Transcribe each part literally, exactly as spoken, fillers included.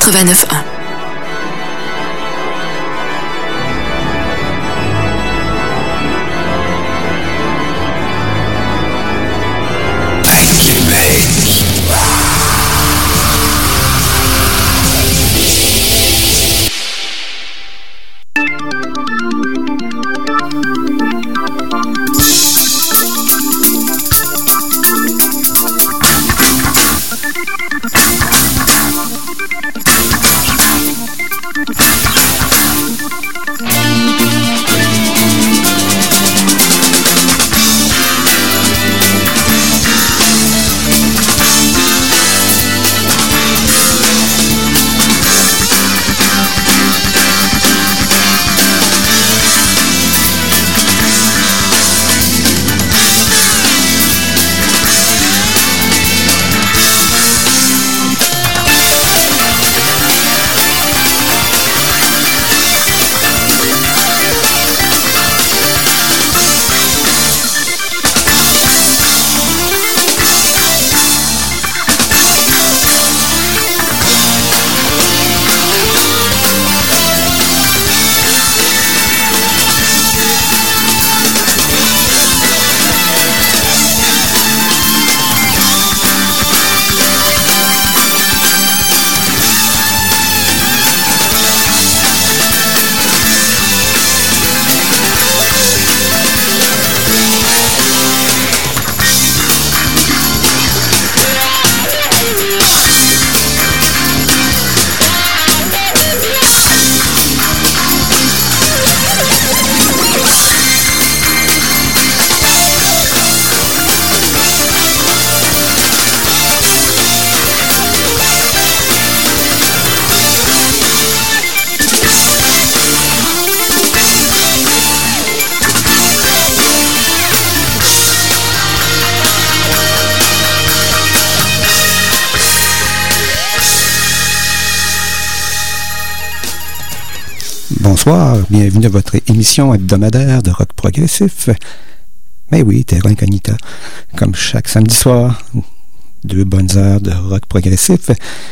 quatre-vingt-neuf un. Bonsoir, bienvenue à votre émission hebdomadaire de rock progressif. Mais oui, Terra Incognita, comme chaque samedi soir, deux bonnes heures de rock progressif.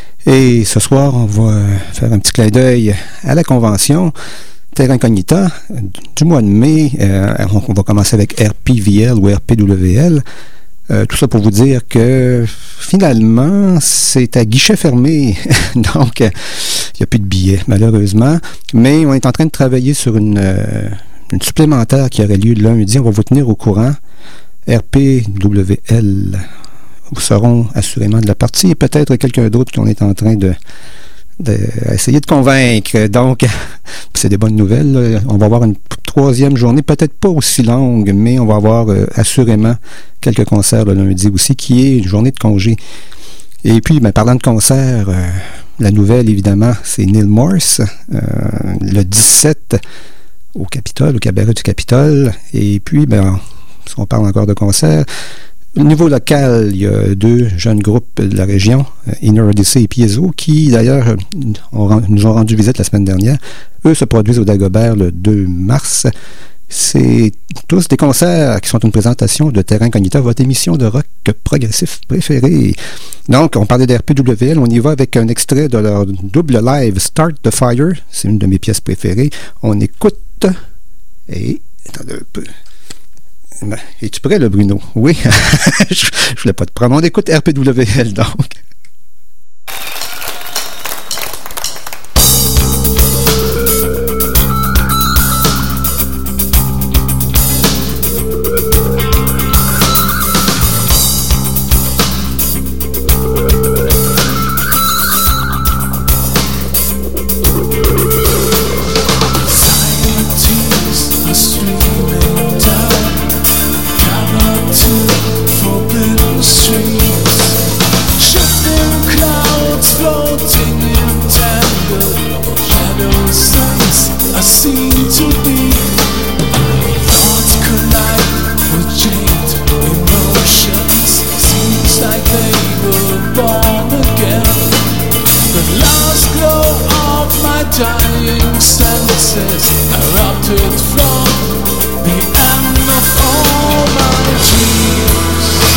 Et ce soir, on va faire un petit clin d'œil à la convention Terra Incognita du mois de mai. Euh, on va commencer avec R P V L ou R P W L. Euh, tout ça pour vous dire que finalement, c'est à guichet fermé. Donc, il n'y a plus de billets, malheureusement. Mais on est en train de travailler sur une, euh, une supplémentaire qui aurait lieu lundi. On va vous tenir au courant. R P W L seront assurément de la partie et peut-être quelqu'un d'autre qu'on est en train de, de essayer de convaincre. Donc, c'est des bonnes nouvelles. Là. On va avoir une troisième journée, peut-être pas aussi longue, mais on va avoir euh, assurément quelques concerts le lundi aussi, qui est une journée de congé. Et puis, ben, parlant de concerts, euh, la nouvelle, évidemment, c'est Neil Morse, euh, le dix-sept au Capitole, au Cabaret du Capitole. Et puis, ben, si on parle encore de concerts, au niveau local, il y a deux jeunes groupes de la région, Inner Odyssey et Piezo, qui d'ailleurs ont, nous ont rendu visite la semaine dernière. Eux se produisent au Dagobert le deux mars. C'est tous des concerts qui sont une présentation de Terra Incognita, votre émission de rock progressif préférée. Donc, on parlait de R P W L, on y va avec un extrait de leur double live Start the Fire. C'est une de mes pièces préférées. On écoute et... Attendez un peu... Ben, es-tu prêt, le Bruno? Oui. Je ne voulais pas te prendre. On écoute R P W L, donc.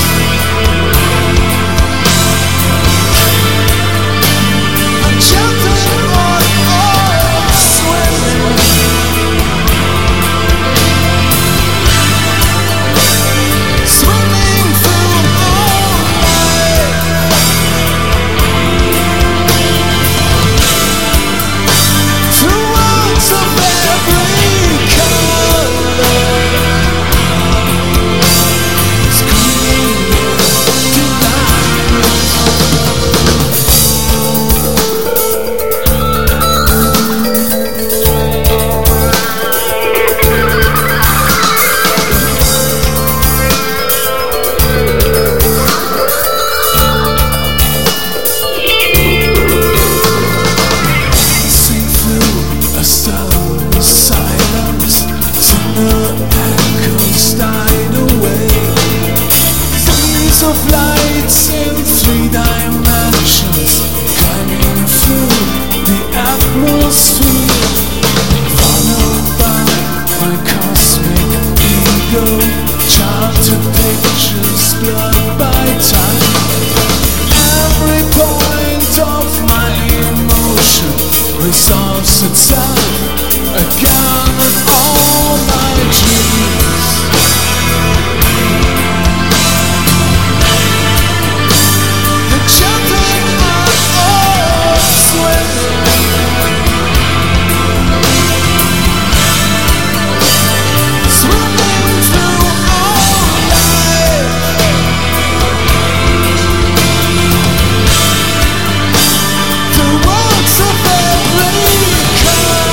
Shelter The words of every kind.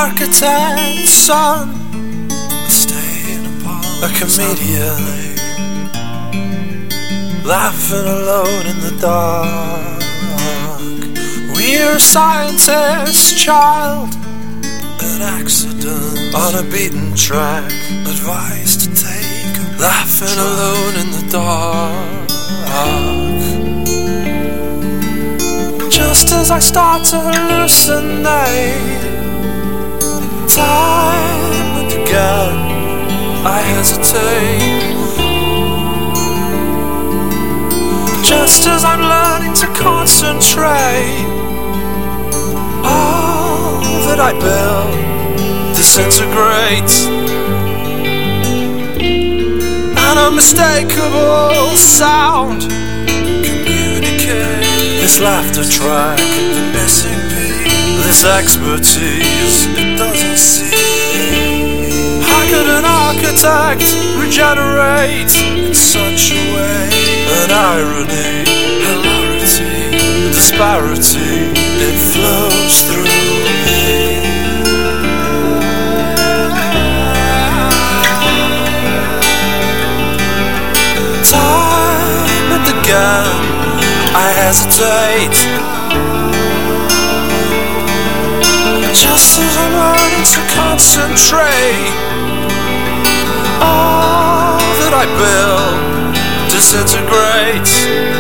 architect's son, a comedian, laughing alone in the dark. We're a scientist's child, an accident on a beaten track, advised to take a laughing alone in the dark. Just as I start to hallucinate, time and again I hesitate. Just as I'm learning to concentrate, all that I build disintegrates. An unmistakable sound communicates. This laughter track, the missing piece, this expertise, it doesn't see. How could an architect regenerate in such a way? An irony, hilarity, disparity, it flows through me. Time and again I hesitate, just as I'm learning to concentrate. All that I build disintegrates.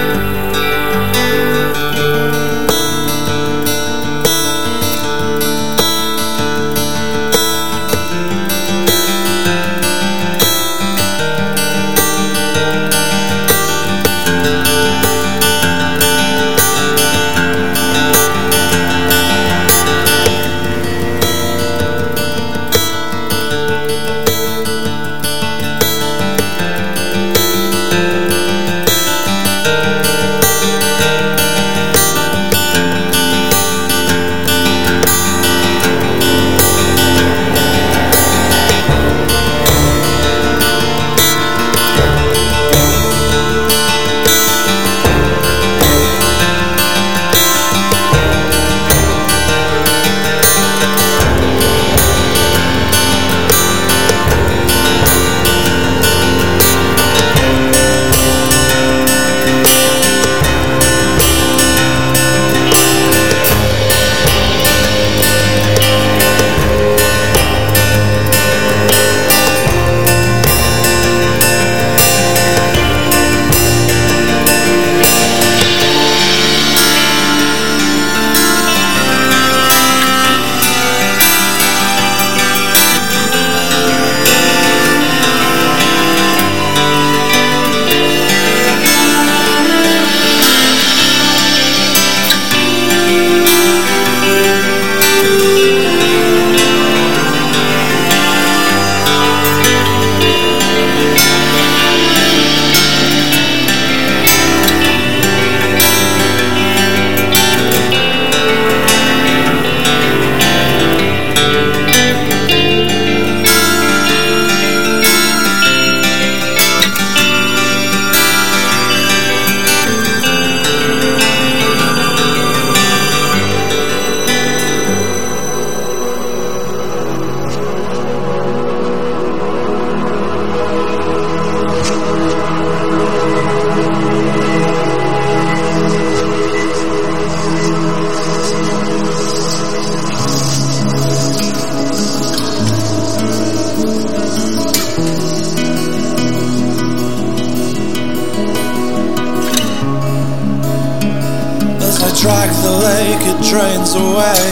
Track the lake, it drains away.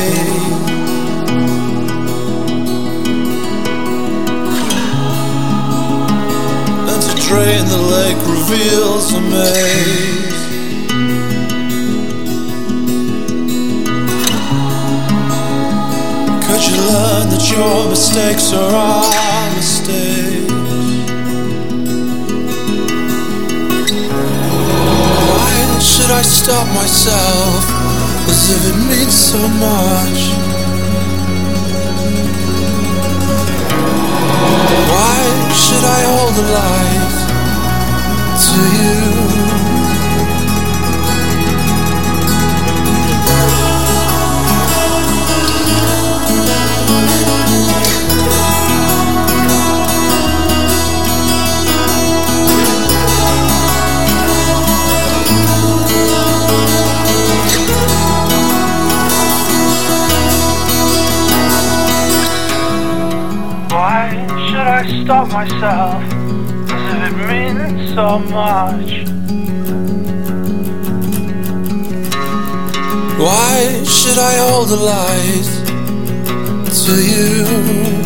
And to drain the lake reveals a maze. Could you learn that your mistakes are our mistakes? Should I stop myself as if it means so much? Why should I hold the light to you? myself as if it means so much. Why should I hold a light to you?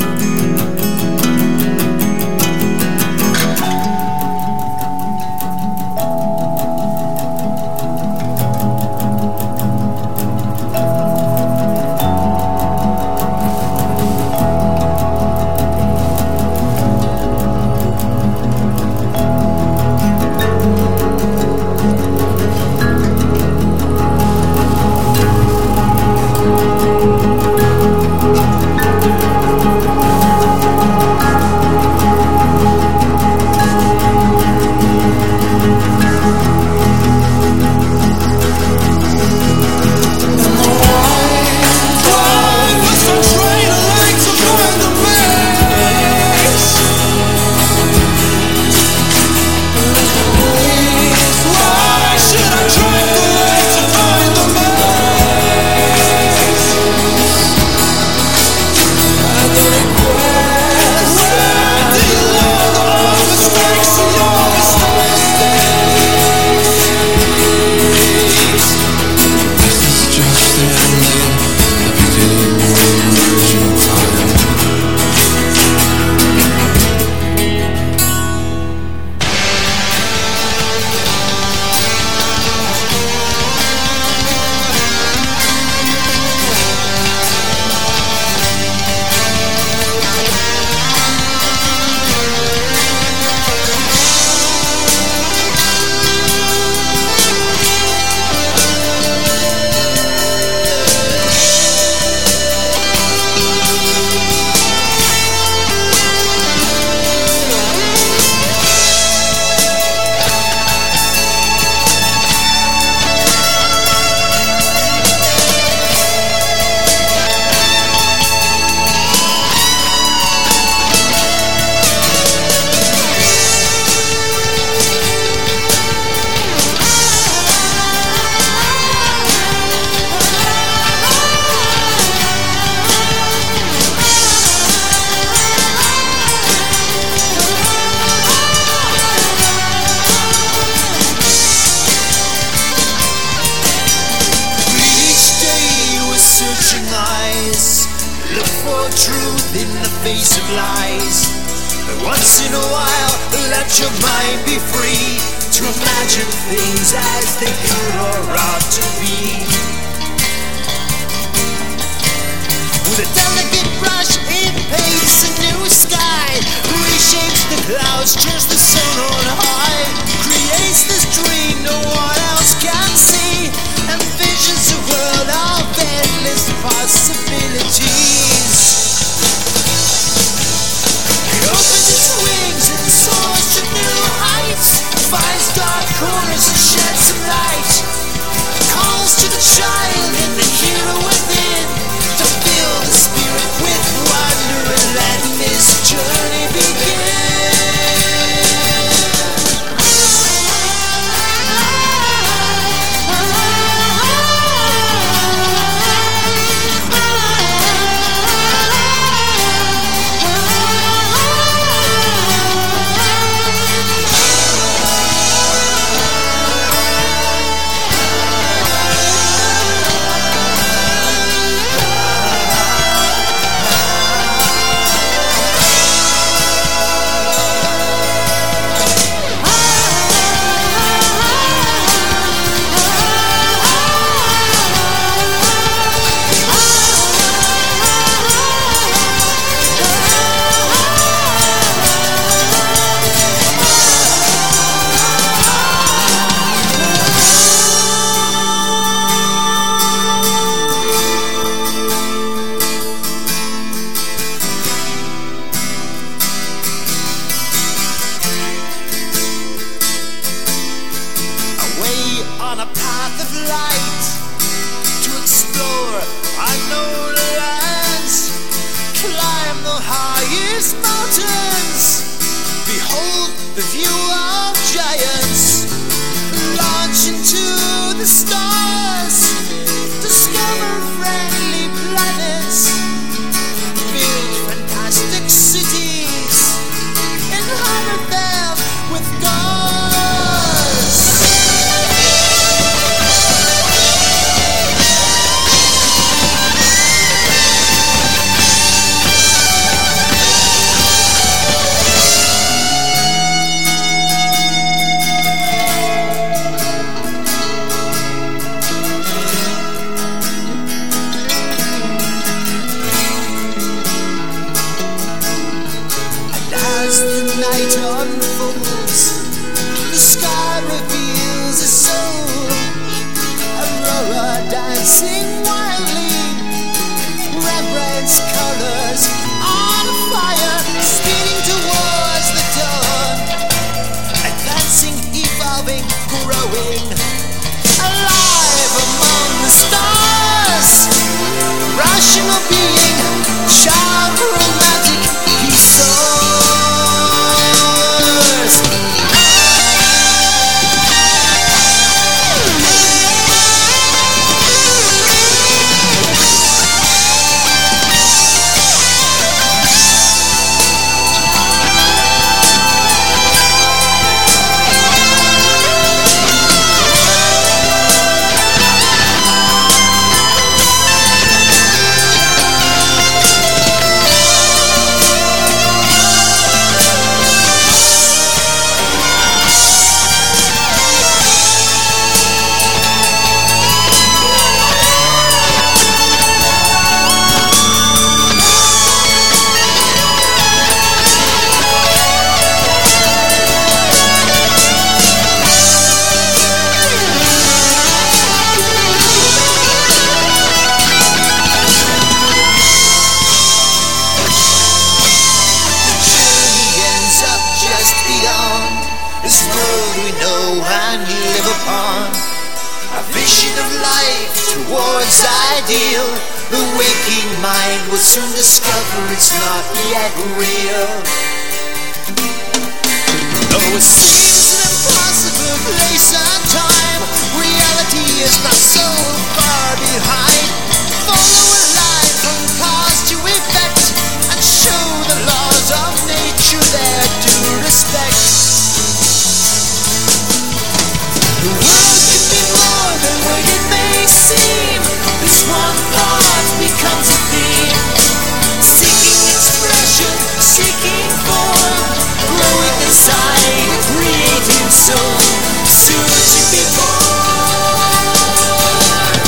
glowing, alive among the stars, rational being, sharp, romantic, he soars. The waking mind will soon discover it's not yet real. Though it seems an impossible place and time, reality is not so far behind. Follow a line from cause to effect and show the laws of nature their due respect. The world can be more than what it may seem. This one thought becomes a theme, seeking expression, seeking form, growing inside, creating soul, soon to be born.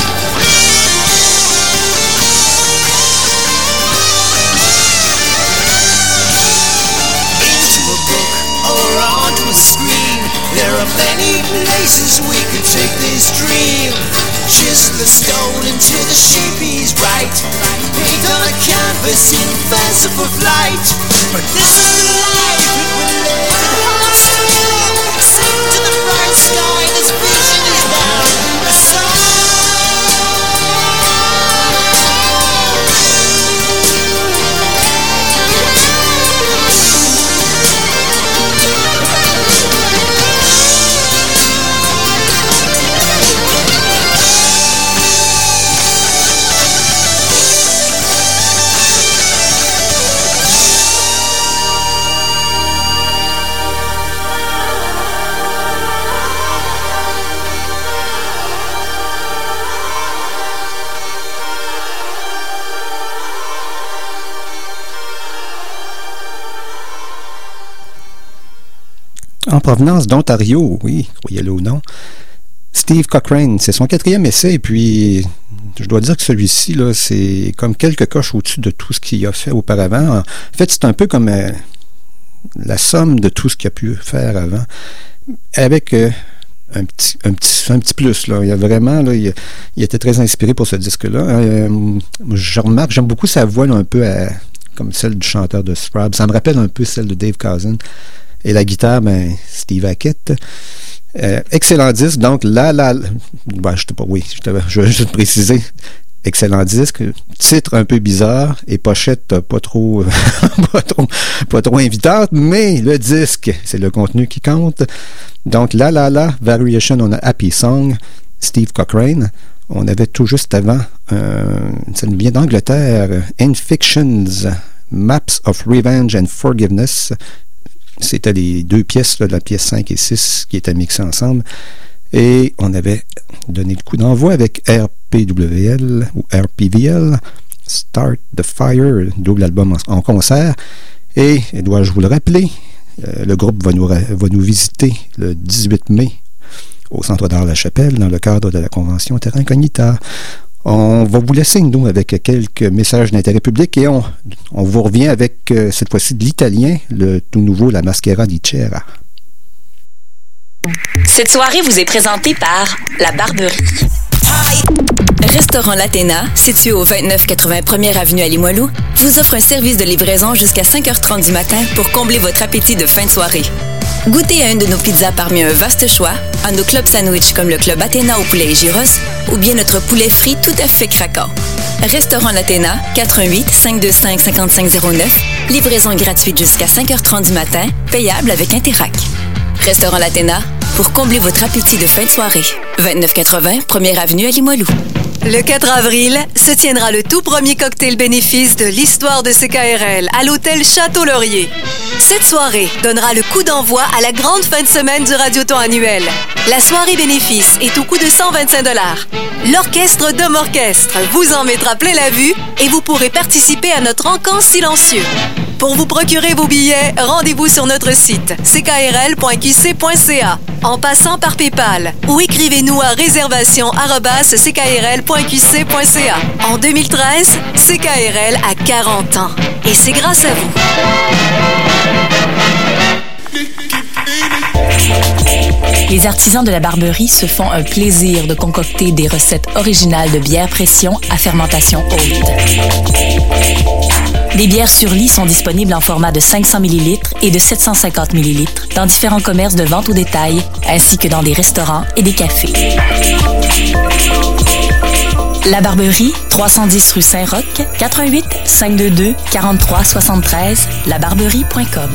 Into a book or onto a screen, there are many places we could take this dream. Chisel a stone into the shape he's right, paint on a canvas in fanciful flight. But this is the life it will live in hearts to live. Sing to the bright sky, this vision is now a song. En provenance d'Ontario, oui, croyez-le ou non, Steve Cochrane, c'est son quatrième essai, et puis je dois dire que celui-ci, là, c'est comme quelques coches au-dessus de tout ce qu'il a fait auparavant. En fait, c'est un peu comme euh, la somme de tout ce qu'il a pu faire avant, avec euh, un, petit, un, petit, un petit plus. Là. Il y a vraiment, là, il, il était très inspiré pour ce disque-là. Euh, je remarque, j'aime beaucoup sa voix là, un peu à, comme celle du chanteur de Scrubs. Ça me rappelle un peu celle de Dave Cousin. Et la guitare, ben, Steve Hackett. Euh, excellent disque. Donc, là, là, ben, je sais pas, oui, je, je vais juste préciser. Excellent disque. Titre un peu bizarre et pochette pas trop, pas trop, pas trop invitante, mais le disque, c'est le contenu qui compte. Donc, là, là, là, Variation on a Happy Song, Steve Cochrane. On avait tout juste avant, euh, ça nous vient d'Angleterre, In Fictions, Maps of Revenge and Forgiveness. C'était les deux pièces, là, la pièce cinq et six, qui étaient mixées ensemble. Et on avait donné le coup d'envoi avec R P W L ou R P V L, Start the Fire, double album en, en concert. Et, dois-je vous le rappeler, euh, le groupe va nous, va nous visiter le dix-huit mai au Centre d'Art La Chapelle dans le cadre de la convention Terra Incognita. On va vous laisser, nous, avec quelques messages d'intérêt public et on, on vous revient avec, euh, cette fois-ci, de l'italien, le tout nouveau La Maschera di Cera. Cette soirée vous est présentée par La Barberie. Restaurant L'Athéna, situé au vingt-neuf quatre-vingts première avenue à Limoilou, vous offre un service de livraison jusqu'à cinq heures trente du matin pour combler votre appétit de fin de soirée. Goûtez à une de nos pizzas parmi un vaste choix, à nos clubs sandwich comme le club Athéna au poulet et gyros, ou bien notre poulet frit tout à fait craquant. Restaurant L'Athéna, quatre un huit, cinq deux cinq, cinq cinq zéro neuf, livraison gratuite jusqu'à cinq heures trente du matin, payable avec Interac. Restaurant L'Athéna, pour combler votre appétit de fin de soirée. vingt-neuf quatre-vingts, première avenue à Limoilou. Le quatre avril se tiendra le tout premier cocktail bénéfice de l'histoire de C K R L à l'hôtel Château-Laurier. Cette soirée donnera le coup d'envoi à la grande fin de semaine du Radioton annuel. La soirée bénéfice est au coût de cent vingt-cinq dollars. L'orchestre Dom Orchestre vous en mettra plein la vue et vous pourrez participer à notre encan silencieux. Pour vous procurer vos billets, rendez-vous sur notre site c k r l point q c point c a en passant par PayPal ou écrivez-nous à réservation arobase c k r l point q c point c a. En deux mille treize, C K R L a quarante ans et c'est grâce à vous. Les artisans de la Barberie se font un plaisir de concocter des recettes originales de bière pression à fermentation haute. Les bières sur lit sont disponibles en format de cinq cents millilitres et de sept cent cinquante millilitres dans différents commerces de vente au détail, ainsi que dans des restaurants et des cafés. La Barberie, trois cent dix rue Saint-Roch, quatre un huit, cinq deux deux, quarante-trois soixante-treize, labarberie point com.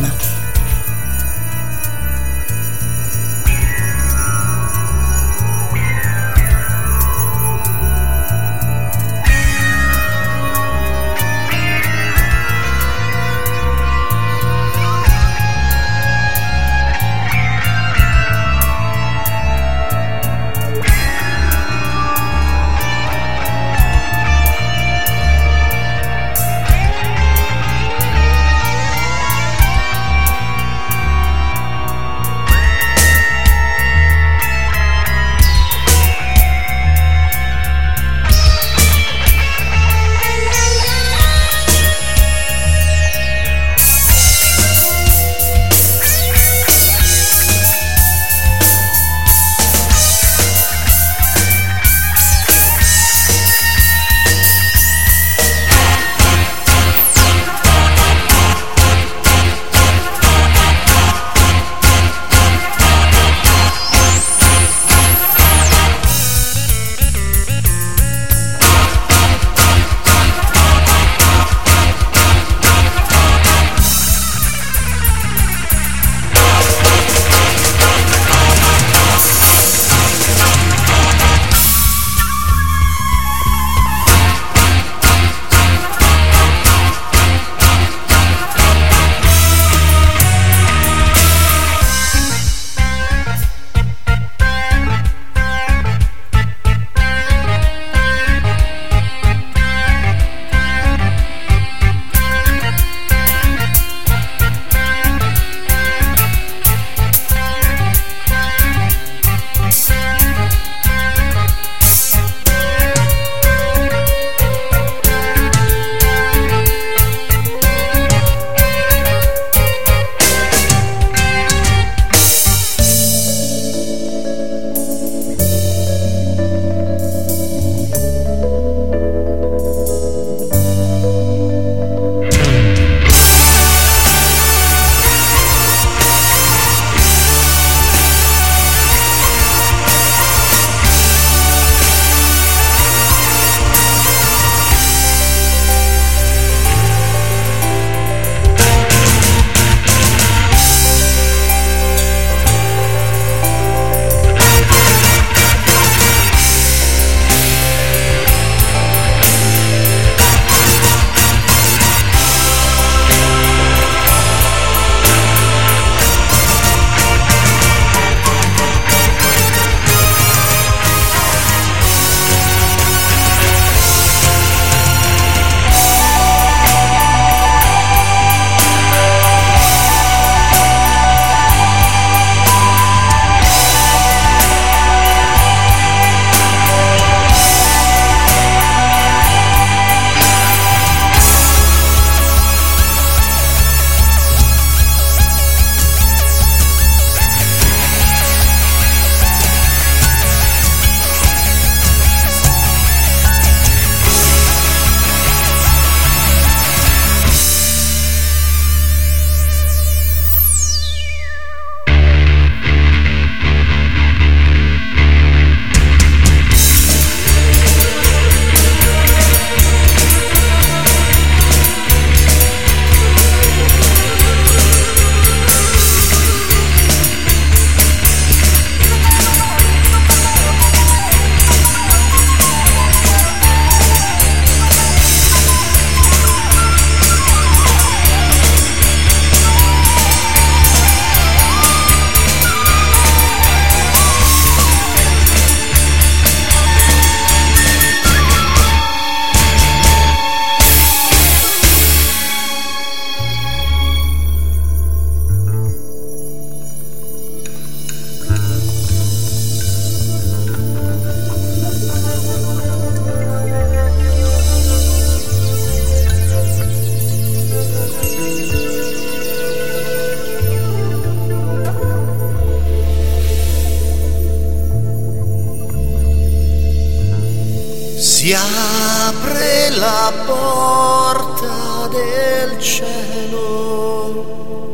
si apre la porta del cielo,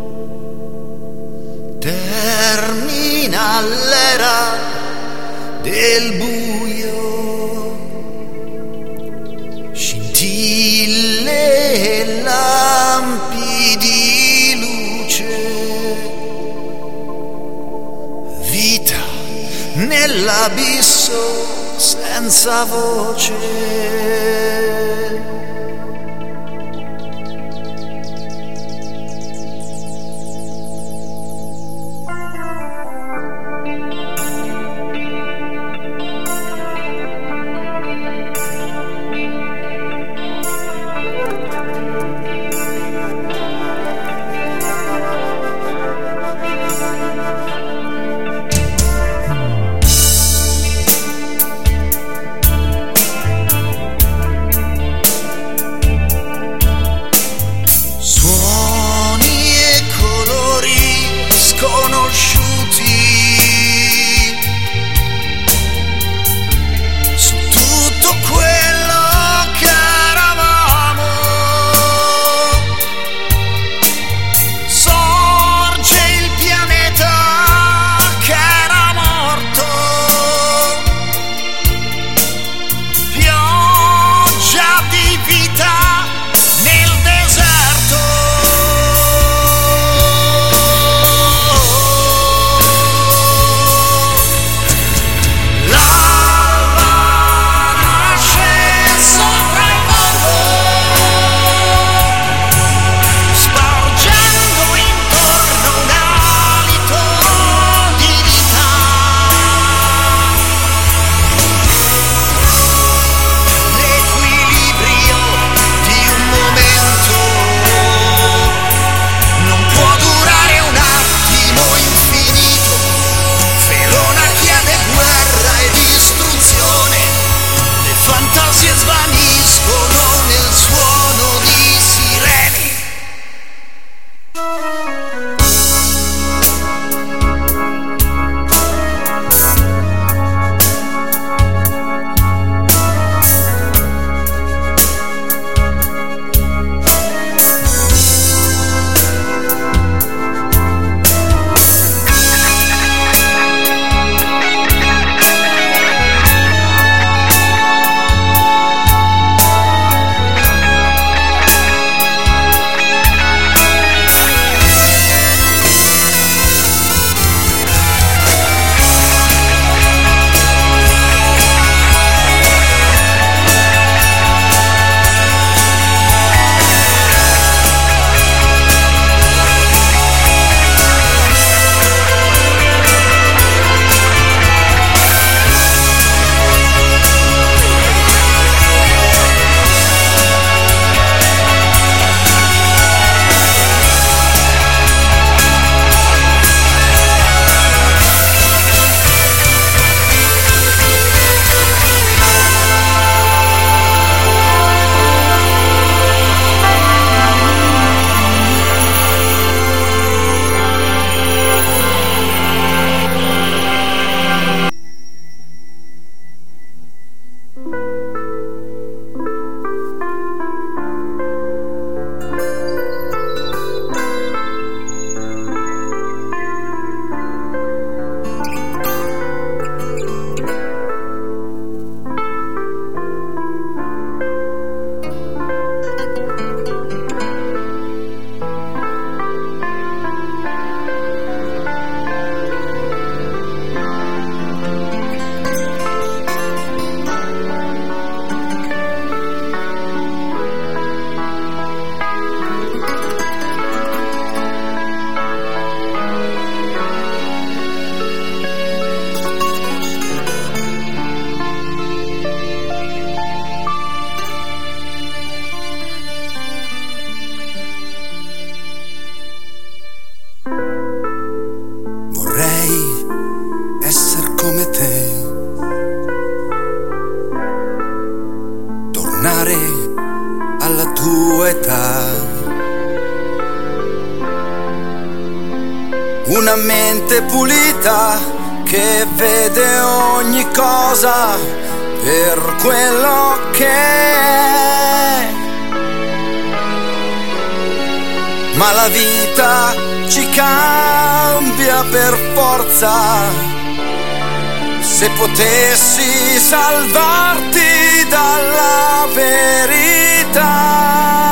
termina l'era del buio, scintille e lampi di luce, vita nell'abisso senza voce. Una mente pulita che vede ogni cosa, per quello che è. Ma la vita ci cambia per forza. Se potessi salvarti dalla verità.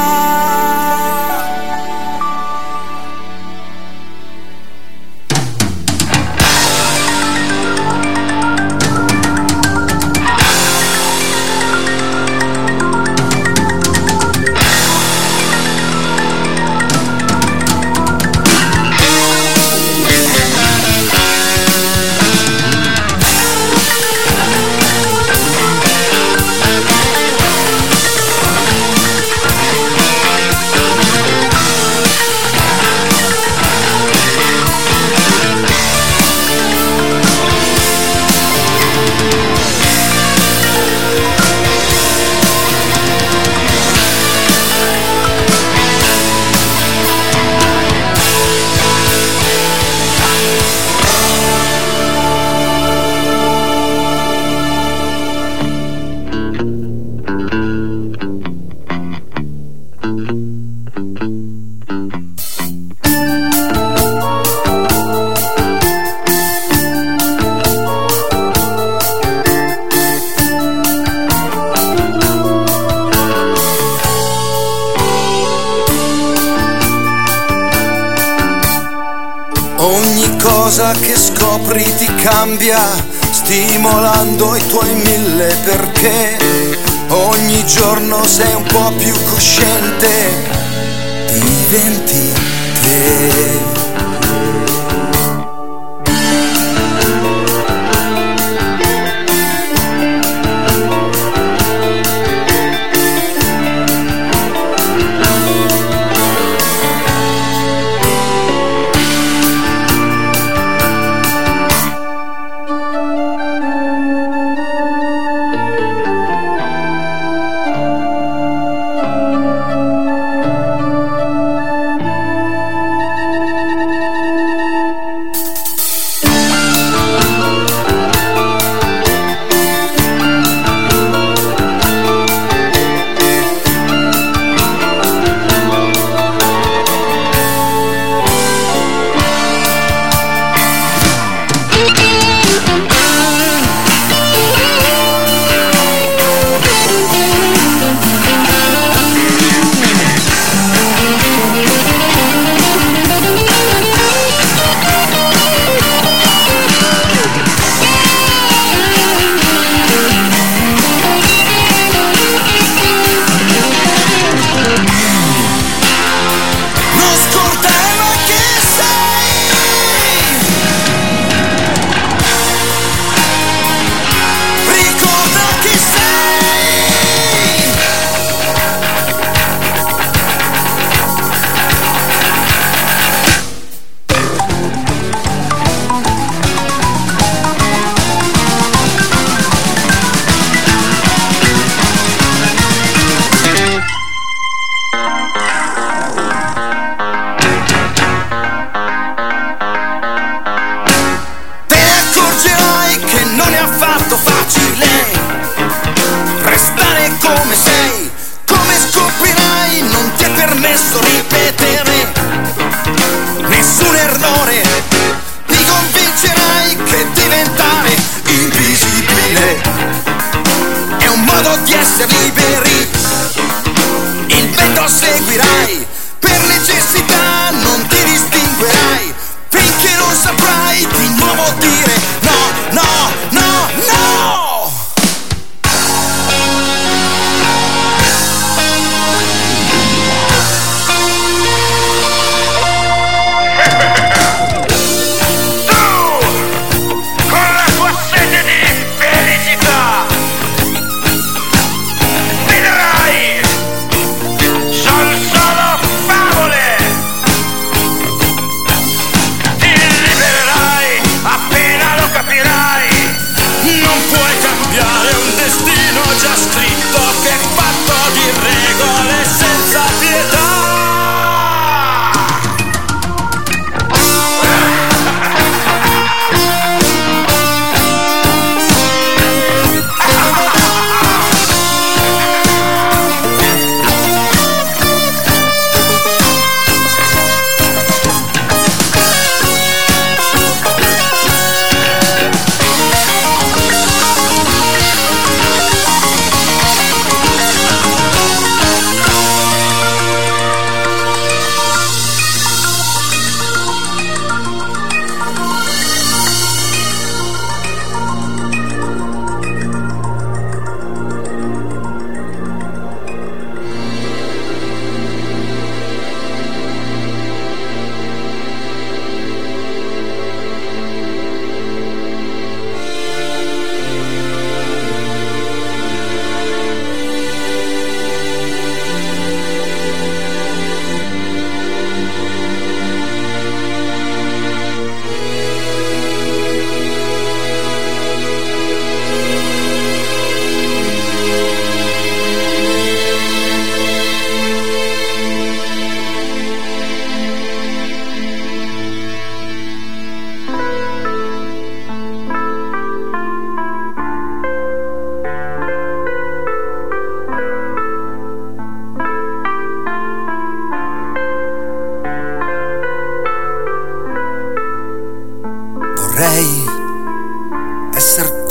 Che scopri ti cambia, stimolando i tuoi mille perché. Ogni giorno sei un po' più cosciente, diventi te.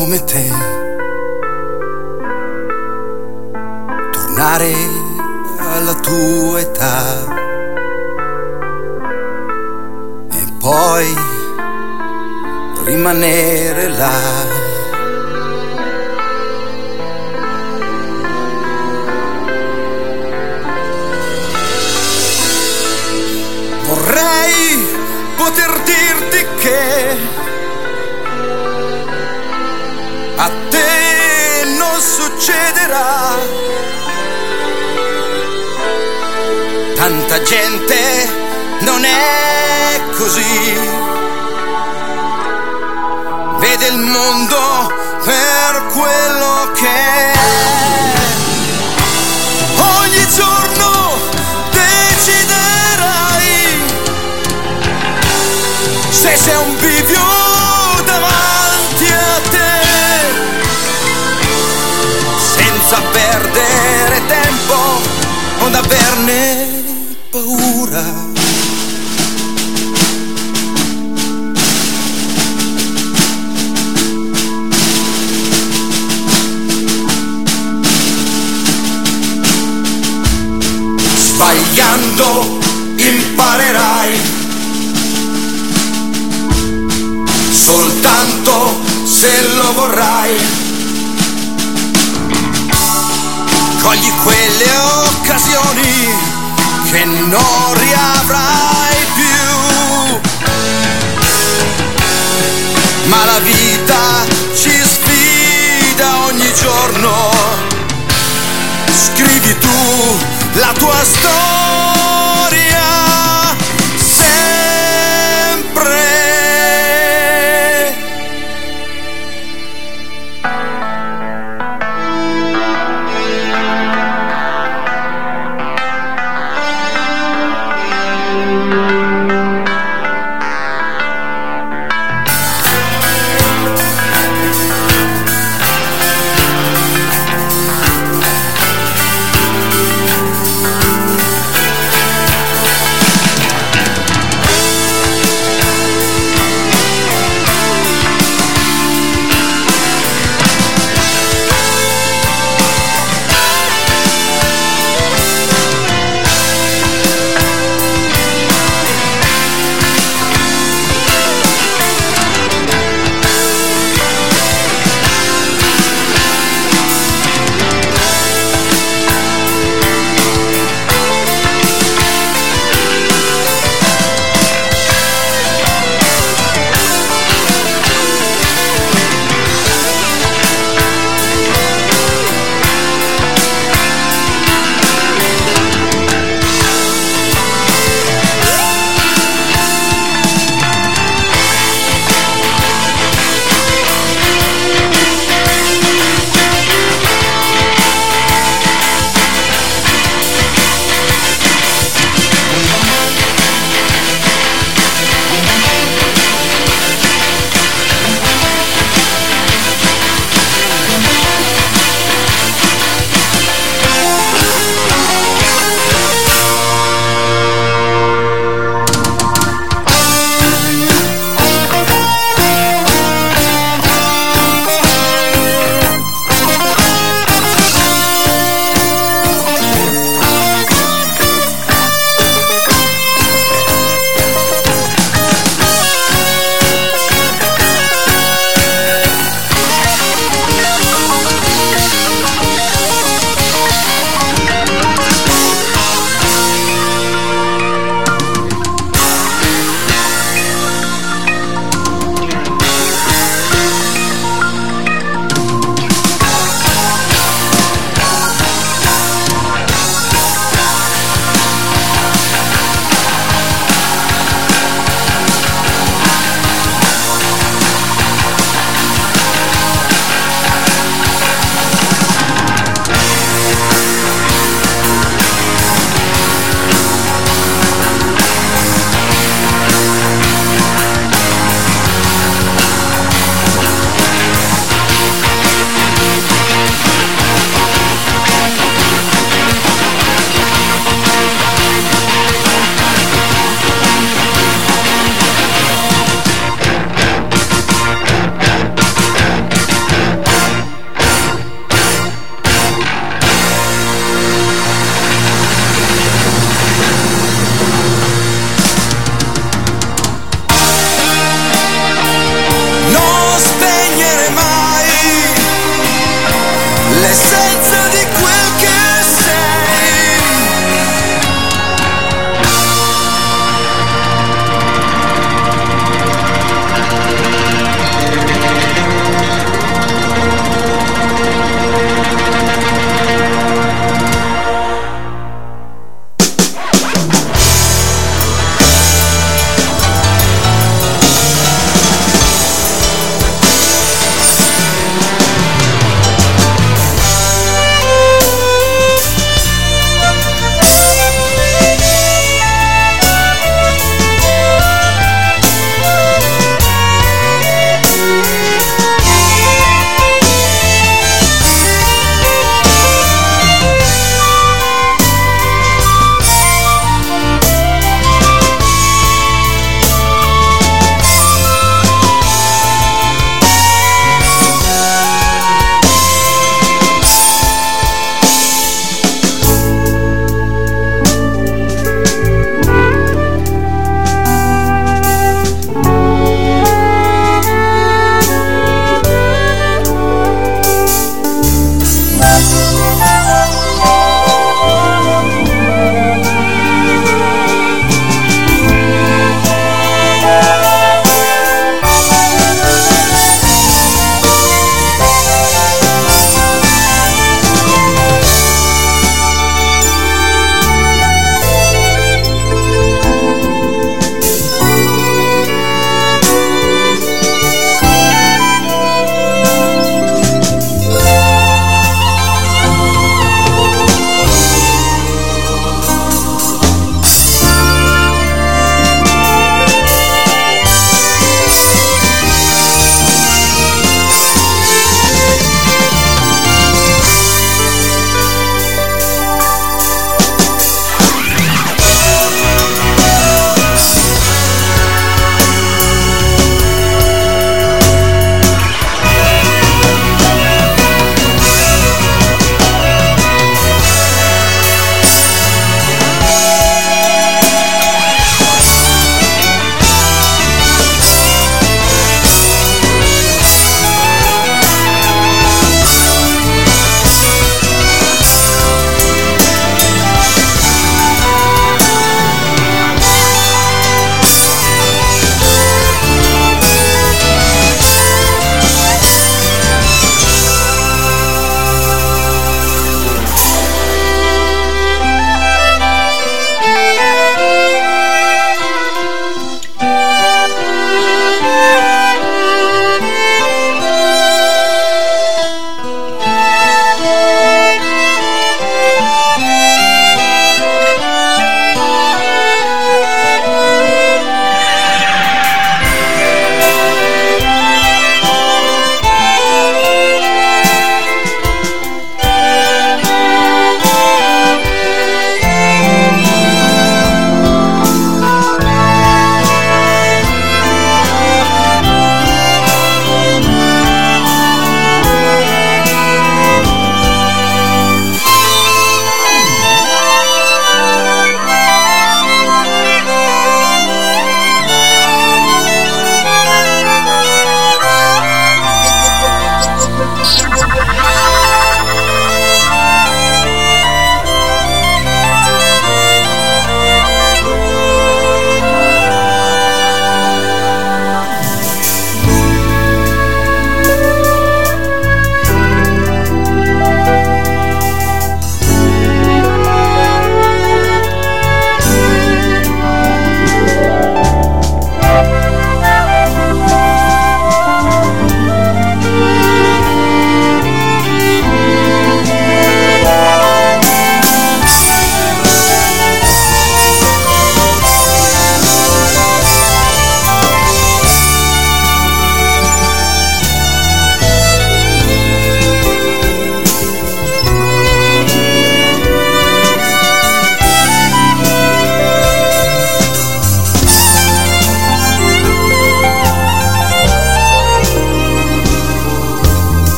come te, tornare alla tua età e poi rimanere là. Vorrei poter dirti che a te non succederà. Tanta gente non è così, vede il mondo per quello che è. Ogni giorno deciderai se c'è un bivio davanti a te, senza perdere tempo o averne paura. Sbagliando imparerai, soltanto se lo vorrai. Cogli quelle occasioni che non riavrai più, ma la vita ci sfida ogni giorno. Scrivi tu la tua storia sempre.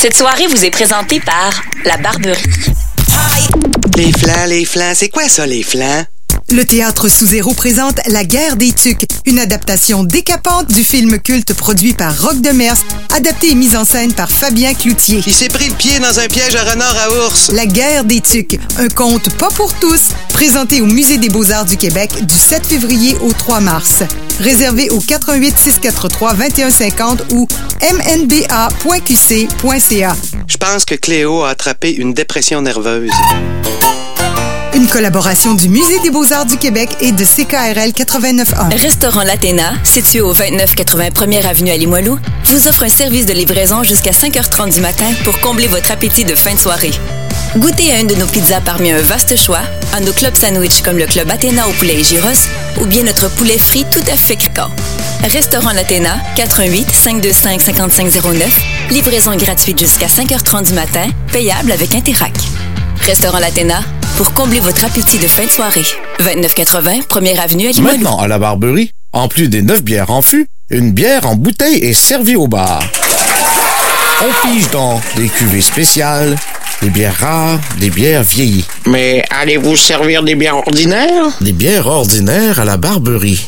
Cette soirée vous est présentée par La Barberie. Les flancs, les flancs, c'est quoi ça, les flancs? Le Théâtre sous zéro présente La guerre des tucs, une adaptation décapante du film culte produit par Roch Demers, adapté et mise en scène par Fabien Cloutier. Il s'est pris le pied dans un piège à renard à ours. La guerre des tucs, un conte pas pour tous, présenté au Musée des Beaux-Arts du Québec du sept février au trois mars. Réservé au quatre un huit six quatre trois vingt et un cinquante ou m n b a point q c point c a. Je pense que Cléo a attrapé une dépression nerveuse. Une collaboration du Musée des Beaux-Arts du Québec et de C K R L quatre-vingt-neuf un. Restaurant L'Athéna, situé au vingt-neuf quatre-vingts première avenue à Limoilou, vous offre un service de livraison jusqu'à cinq heures trente du matin pour combler votre appétit de fin de soirée. Goûtez à une de nos pizzas parmi un vaste choix, à nos clubs sandwich comme le club Athéna au poulet et gyros, ou bien notre poulet frit tout à fait craquant. Restaurant L'Athéna, quatre un huit cinq deux cinq cinq cinq zéro neuf, livraison gratuite jusqu'à cinq heures trente du matin, payable avec Interac. Restaurant L'Athéna, pour combler votre appétit de fin de soirée. vingt-neuf quatre-vingts, première avenue à Limoilou. Maintenant, à la Barberie, en plus des neuf bières en fût, une bière en bouteille est servie au bar. On pige dans des cuvées spéciales, des bières rares, des bières vieillies. Mais allez-vous servir des bières ordinaires? Des bières ordinaires à la Barberie.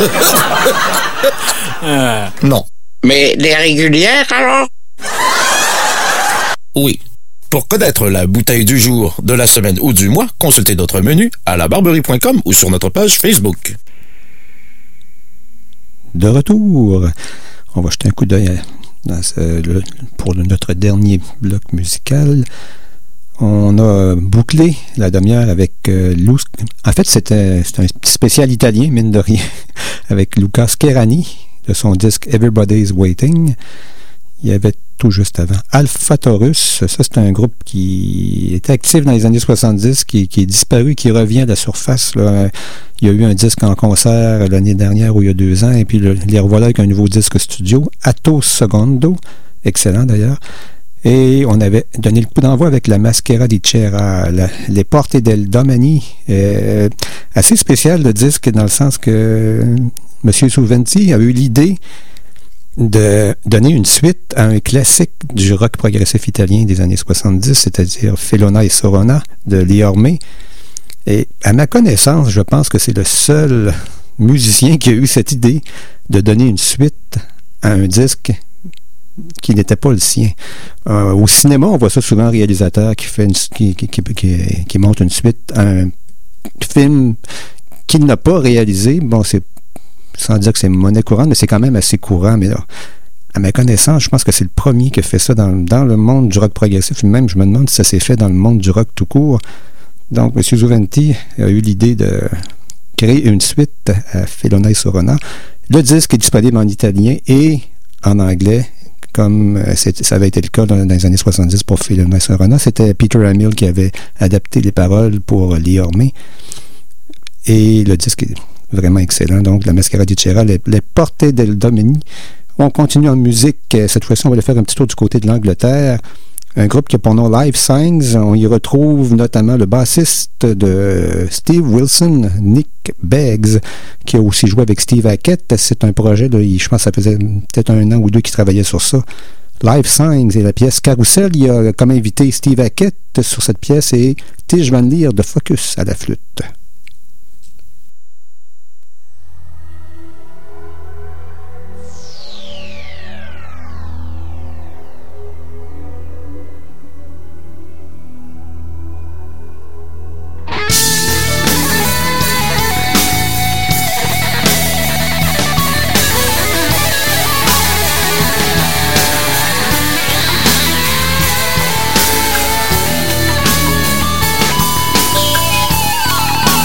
euh. Non. Mais des régulières, alors? Oui. Pour connaître la bouteille du jour, de la semaine ou du mois, consultez notre menu à la barberie point com ou sur notre page Facebook. De retour, on va jeter un coup d'œil dans ce, le, pour notre dernier bloc musical. On a bouclé la demi-heure avec euh, Luz... En fait, c'était, c'était un petit spécial italien, mine de rien, avec Luca Scherani, de son disque Everybody's Waiting. Il y avait tout juste avant Alpha Taurus. Ça, c'est un groupe qui était actif dans les années soixante-dix, qui, qui est disparu, qui revient à la surface. Là. Il y a eu un disque en concert l'année dernière ou il y a deux ans, et puis le, les revoilà avec un nouveau disque studio, Atto Secondo, excellent d'ailleurs. Et on avait donné le coup d'envoi avec la Maschera di Cera, la, les Porte del Domani. Euh, assez spécial le disque, dans le sens que M. Souventi a eu l'idée de donner une suite à un classique du rock progressif italien des années soixante-dix, c'est-à-dire Felona et Sorona de Liorme. Et à ma connaissance, je pense que c'est le seul musicien qui a eu cette idée de donner une suite à un disque qui n'était pas le sien. Euh, au cinéma, on voit ça souvent, un réalisateur qui fait une, qui, qui, qui, qui, qui monte une suite à un film qu'il n'a pas réalisé. Bon, c'est sans dire que c'est monnaie courante, mais c'est quand même assez courant. Mais là, à ma connaissance, je pense que c'est le premier qui a fait ça dans, dans le monde du rock progressif. Même, je me demande si ça s'est fait dans le monde du rock tout court. Donc, M. Souventi a eu l'idée de créer une suite à Felona et Sorona. Le disque est disponible en italien et en anglais, comme ça avait été le cas dans, dans les années soixante-dix pour Felona et Sorona. C'était Peter Hamill qui avait adapté les paroles pour Liorme. Et le disque est vraiment excellent. Donc, la Maschera di Cera, les, les Porte del Domani. On continue en musique. Cette fois-ci, on va aller faire un petit tour du côté de l'Angleterre. Un groupe qui a pour nom Live Signs. On y retrouve notamment le bassiste de Steve Wilson, Nick Beggs, qui a aussi joué avec Steve Hackett. C'est un projet, de, je pense que ça faisait peut-être un an ou deux qu'il travaillait sur ça. Live Signs et la pièce Carousel. Il y a comme invité Steve Hackett sur cette pièce et Tige Van Lier de Focus à la flûte. Thank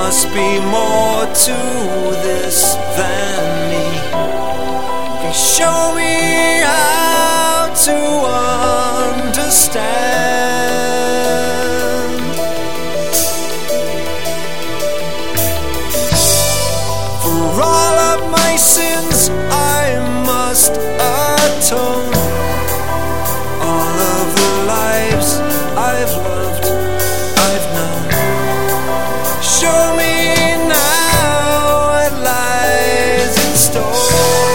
must be more to this than me. Please show me how to understand. For all of my sins I must atone. All of the lives I've loved, I've known. Show me now what lies in store.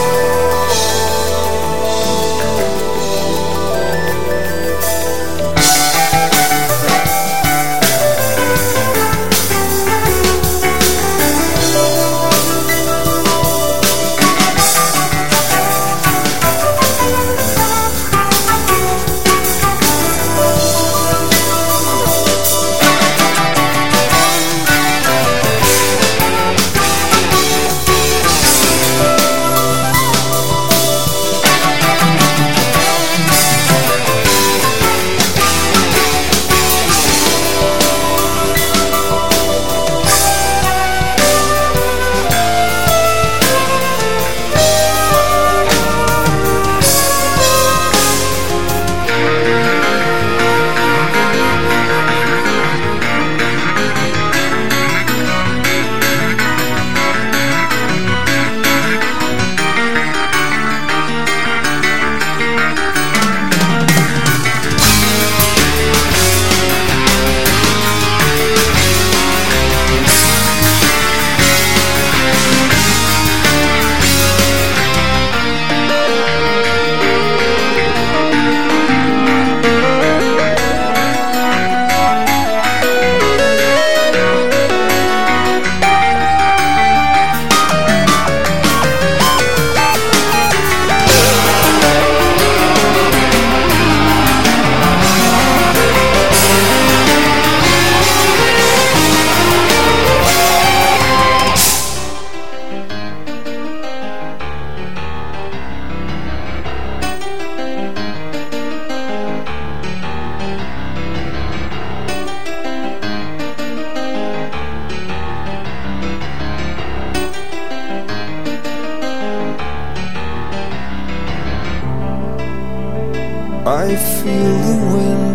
I feel the wind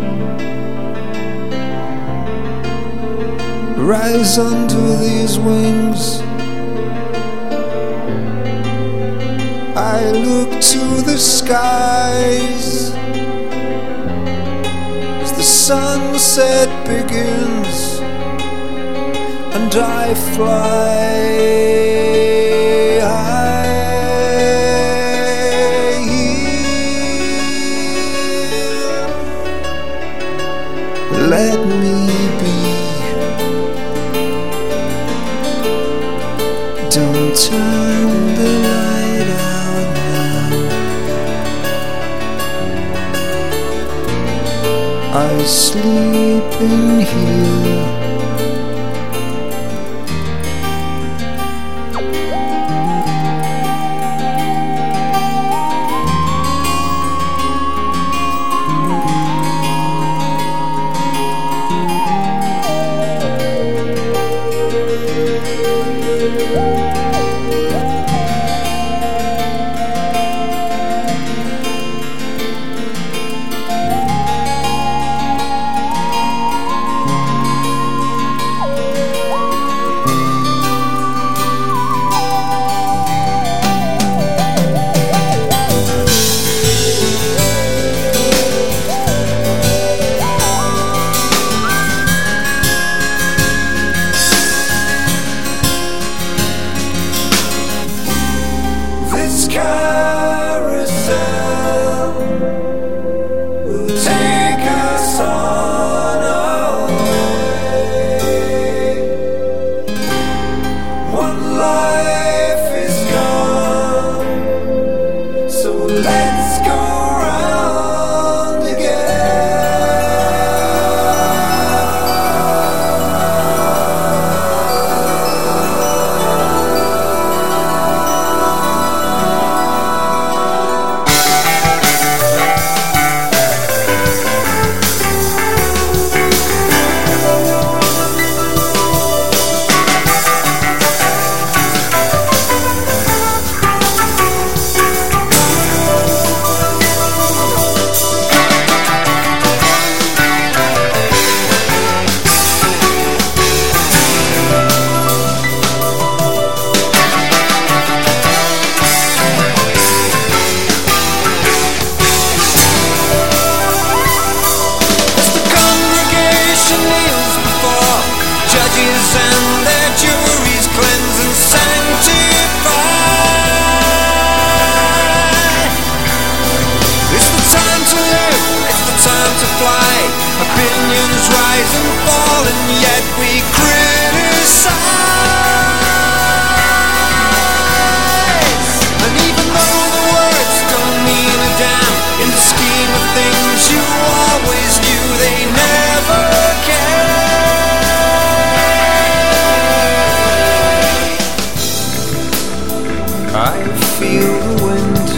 rise under these wings. I look to the skies as the sunset begins, and I fly high. Let me be. Don't turn the light out now. I sleep in here. opinions rise and fall, and yet we criticize. And even though the words don't mean a damn, in the scheme of things you always knew they never can. I feel the wind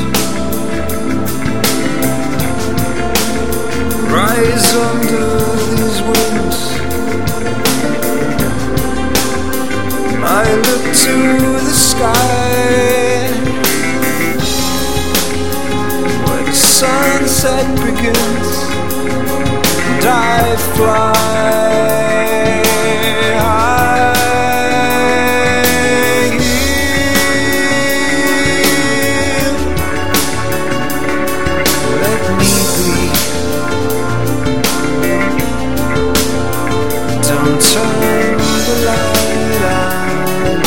rise under these wings. I look to the sky where the sunset begins, and I fly high. Let me be. Don't turn the light on.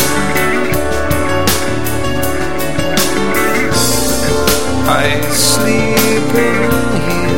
I sleep in here.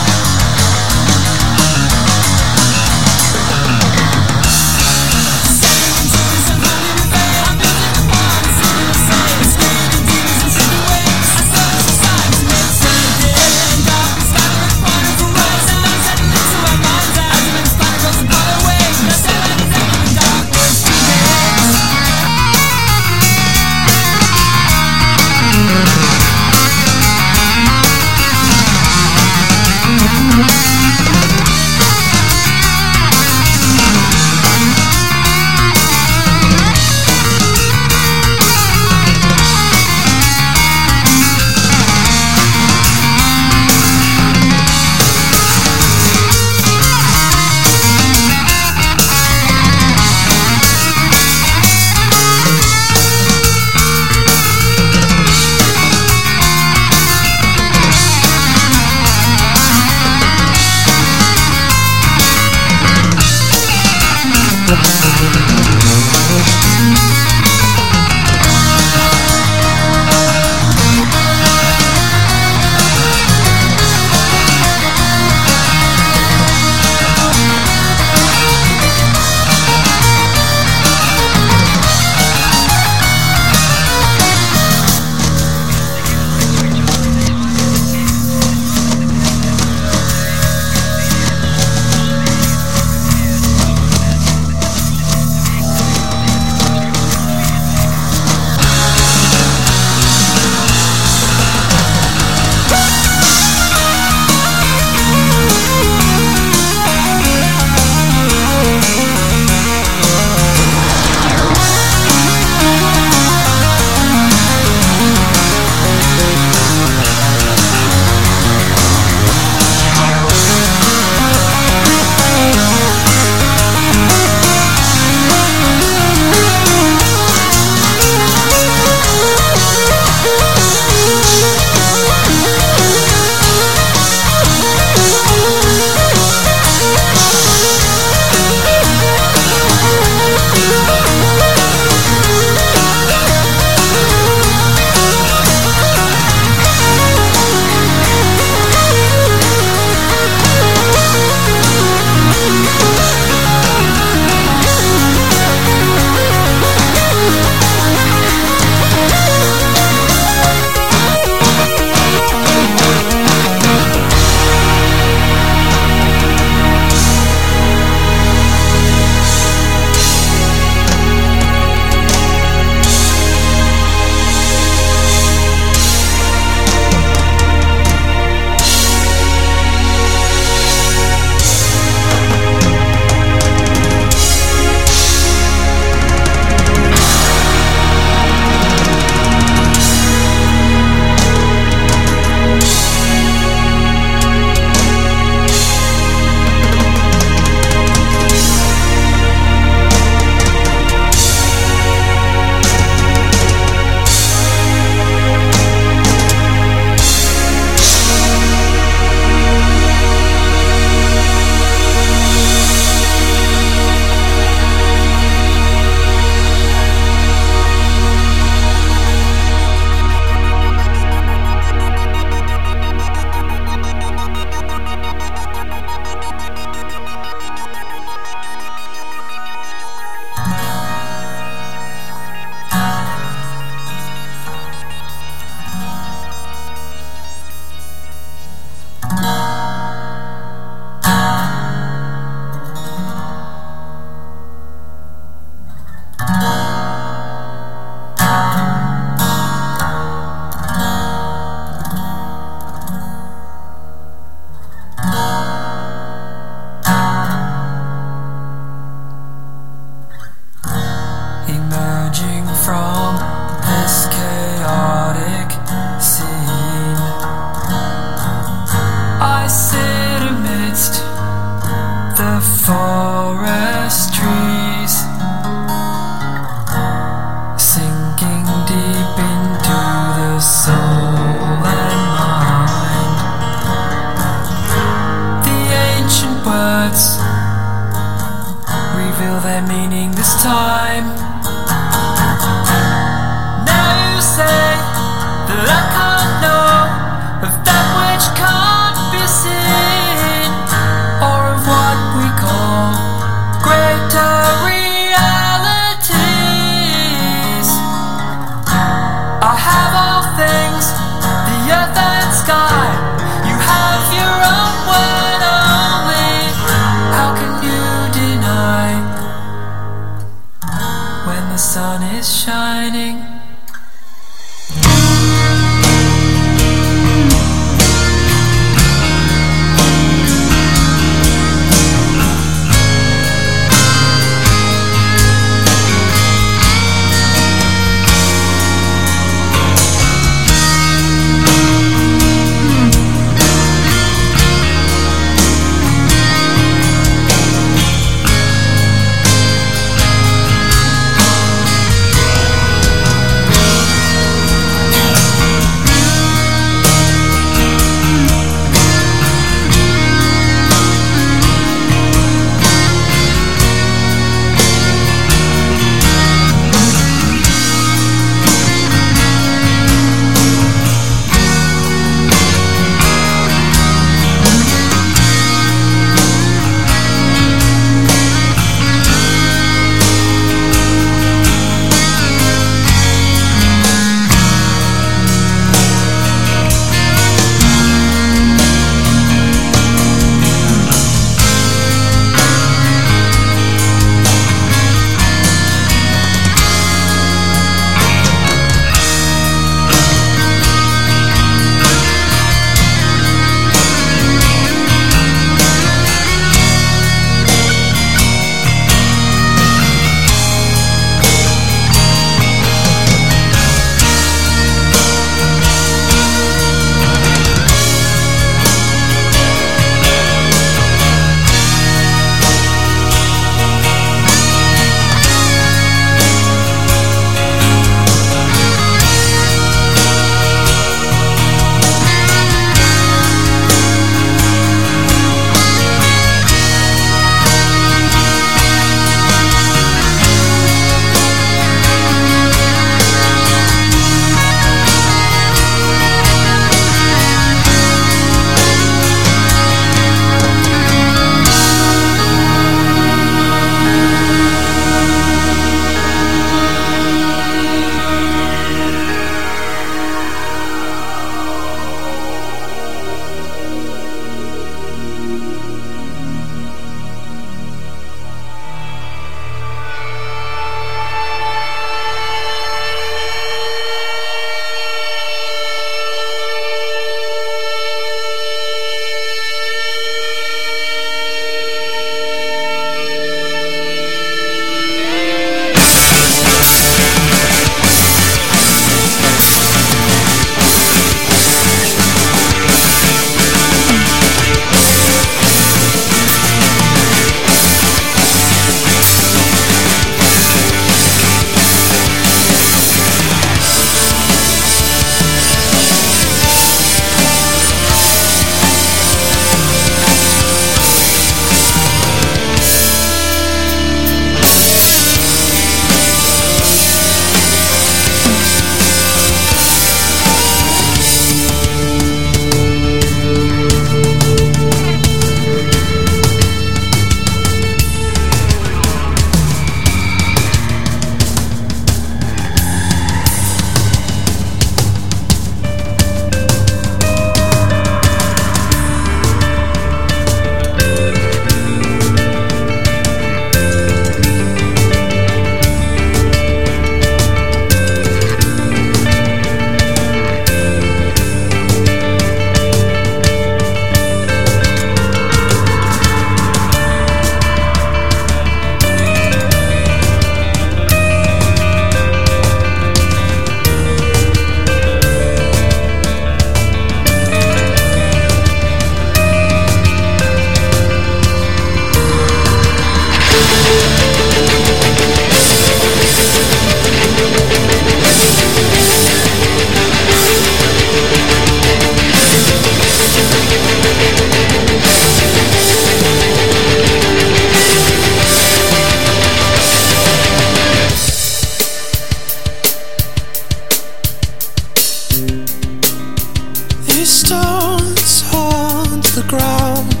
stones haunt the ground.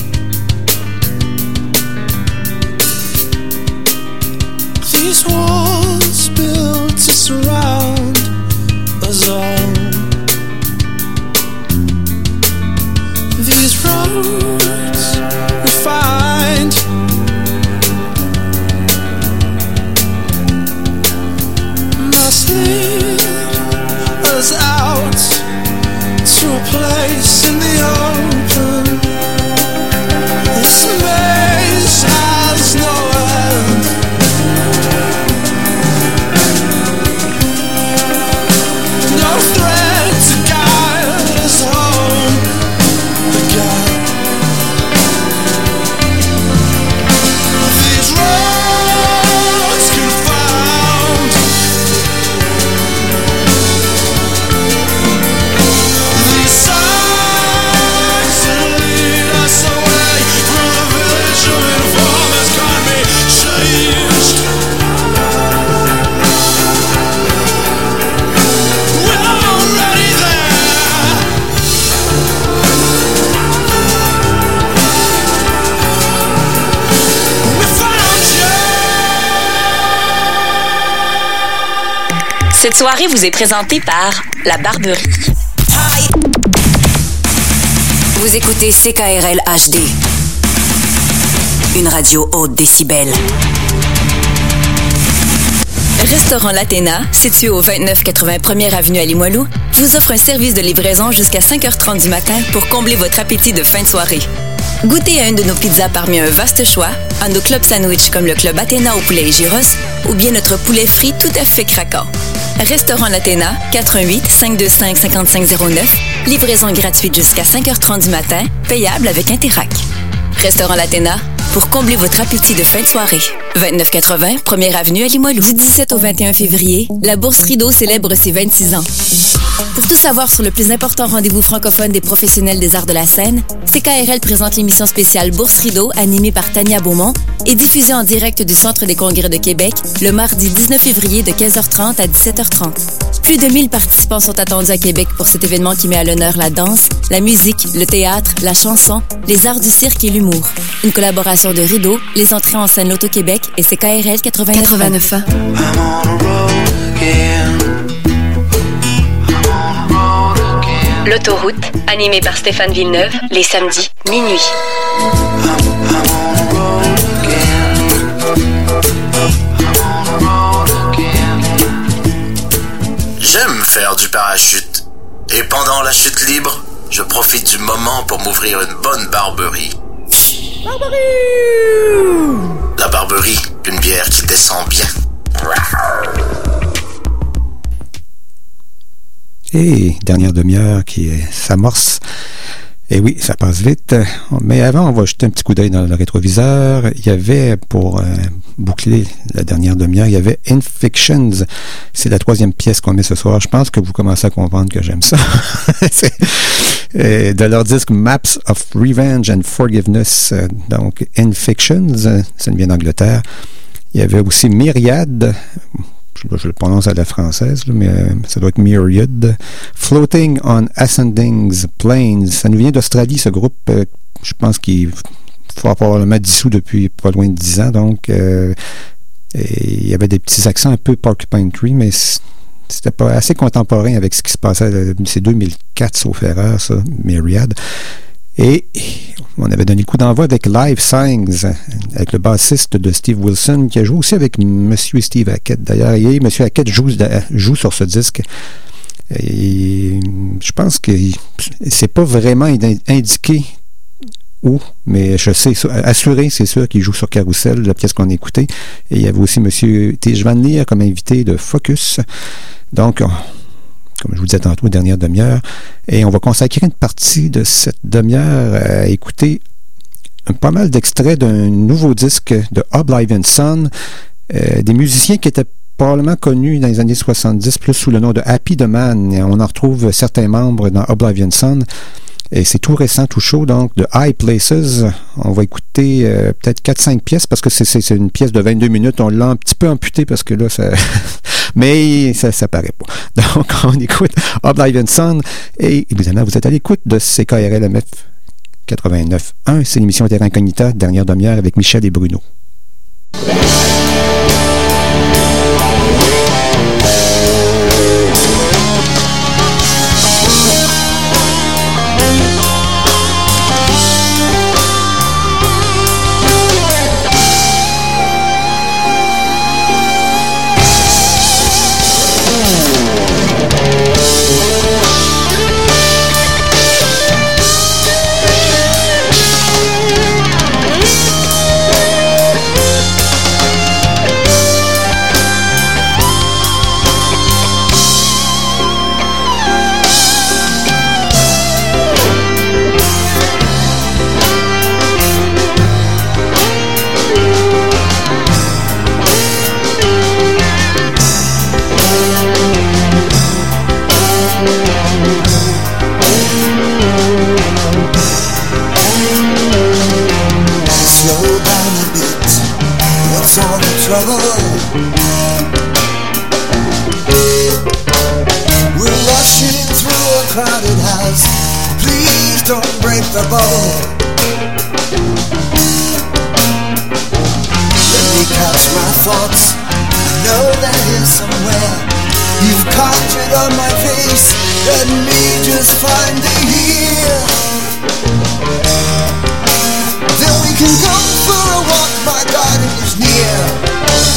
These walls built to surround us all. These roads we find must lead us out to a place in the open. This maze has no end. No thread to guide us home again. These roads confound. These signs lead us away from the village of informers can't be changed. We're already there. We found you. Cette soirée vous est présentée par La Barberie. Vous écoutez C K R L H D, une radio haute décibel. Restaurant L'Athéna, situé au vingt-neuf quatre-vingts première avenue à Limoilou, vous offre un service de livraison jusqu'à cinq heures trente du matin pour combler votre appétit de fin de soirée. Goûtez à une de nos pizzas parmi un vaste choix, à nos clubs sandwich comme le club Athéna au poulet et gyros, ou bien notre poulet frit tout à fait craquant. Restaurant L'Athéna, quatre un huit, cinq deux cinq, cinq cinq zéro neuf, livraison gratuite jusqu'à cinq heures trente du matin, payable avec Interac. Restaurant L'Athéna, pour combler votre appétit de fin de soirée. vingt-neuf quatre-vingts, première avenue à Limoilou. Du dix-sept au vingt et un février, la Bourse Rideau célèbre ses vingt-six ans. Pour tout savoir sur le plus important rendez-vous francophone des professionnels des arts de la scène, C K R L présente l'émission spéciale Bourse Rideau, animée par Tania Beaumont et diffusée en direct du Centre des congrès de Québec le mardi dix-neuf février de quinze heures trente à dix-sept heures trente. Plus de mille participants sont attendus à Québec pour cet événement qui met à l'honneur la danse, la musique, le théâtre, la chanson, les arts du cirque et l'humour. Une collaboration de Rideau, les entrées en scène l'Auto-Québec et C K R L quatre-vingt-neuf ans. L'autoroute, animée par Stéphane Villeneuve, les samedis, minuit. J'aime faire du parachute. Et pendant la chute libre, je profite du moment pour m'ouvrir une bonne barberie. Barberie! La barberie, une bière qui descend bien. Et dernière demi-heure qui s'amorce. Et oui, ça passe vite. Mais avant, on va jeter un petit coup d'œil dans le rétroviseur. Il y avait, pour euh, boucler la dernière demi-heure, il y avait Infections. C'est la troisième pièce qu'on met ce soir. Je pense que vous commencez à comprendre que j'aime ça. C'est, euh, de leur disque Maps of Revenge and Forgiveness. Donc, Infections, ça vient d'Angleterre. Il y avait aussi Myriad. Je le prononce à la française, là, mais euh, ça doit être Myriad. Floating on Ascending Plains. Ça nous vient d'Australie, ce groupe. Euh, je pense qu'il faut probablement dissous depuis pas loin de dix ans. Donc, euh, il y avait des petits accents un peu Porcupine Tree, mais c'était pas assez contemporain avec ce qui se passait. C'est deux mille quatre, sauf erreur, ça, Myriad. Et on avait donné le coup d'envoi avec Live Signs, avec le bassiste de Steve Wilson, qui a joué aussi avec M. Steve Hackett. D'ailleurs, M. Hackett joue, joue sur ce disque. Et je pense que c'est pas vraiment indiqué où, mais je sais, assuré, c'est sûr qu'il joue sur Carousel, la pièce qu'on a écoutée. Et il y avait aussi M. Tej Van Leer comme invité de Focus. Donc, on, comme je vous disais tantôt, dernière demi-heure. Et on va consacrer une partie de cette demi-heure à écouter pas mal d'extraits d'un nouveau disque de Oblivion euh, des musiciens qui étaient probablement connus dans les années soixante-dix, plus sous le nom de Happy the Man. Et on en retrouve certains membres dans Oblivion Sun. Et c'est tout récent, tout chaud, donc de High Places. On va écouter euh, peut-être quatre cinq pièces parce que c'est, c'est, c'est une pièce de vingt-deux minutes. On l'a un petit peu amputé parce que là, ça... mais ça, ça paraît pas. Donc, on écoute Up Live and Sun, et évidemment, vous êtes à l'écoute de C K R L M F quatre-vingt-neuf un. C'est l'émission Terra Incognita, dernière demi-heure avec Michel et Bruno. The bubble. Let me catch my thoughts. I know that is somewhere. You've conjured on my face. Let me just find it here. Then we can go for a walk. My garden is near.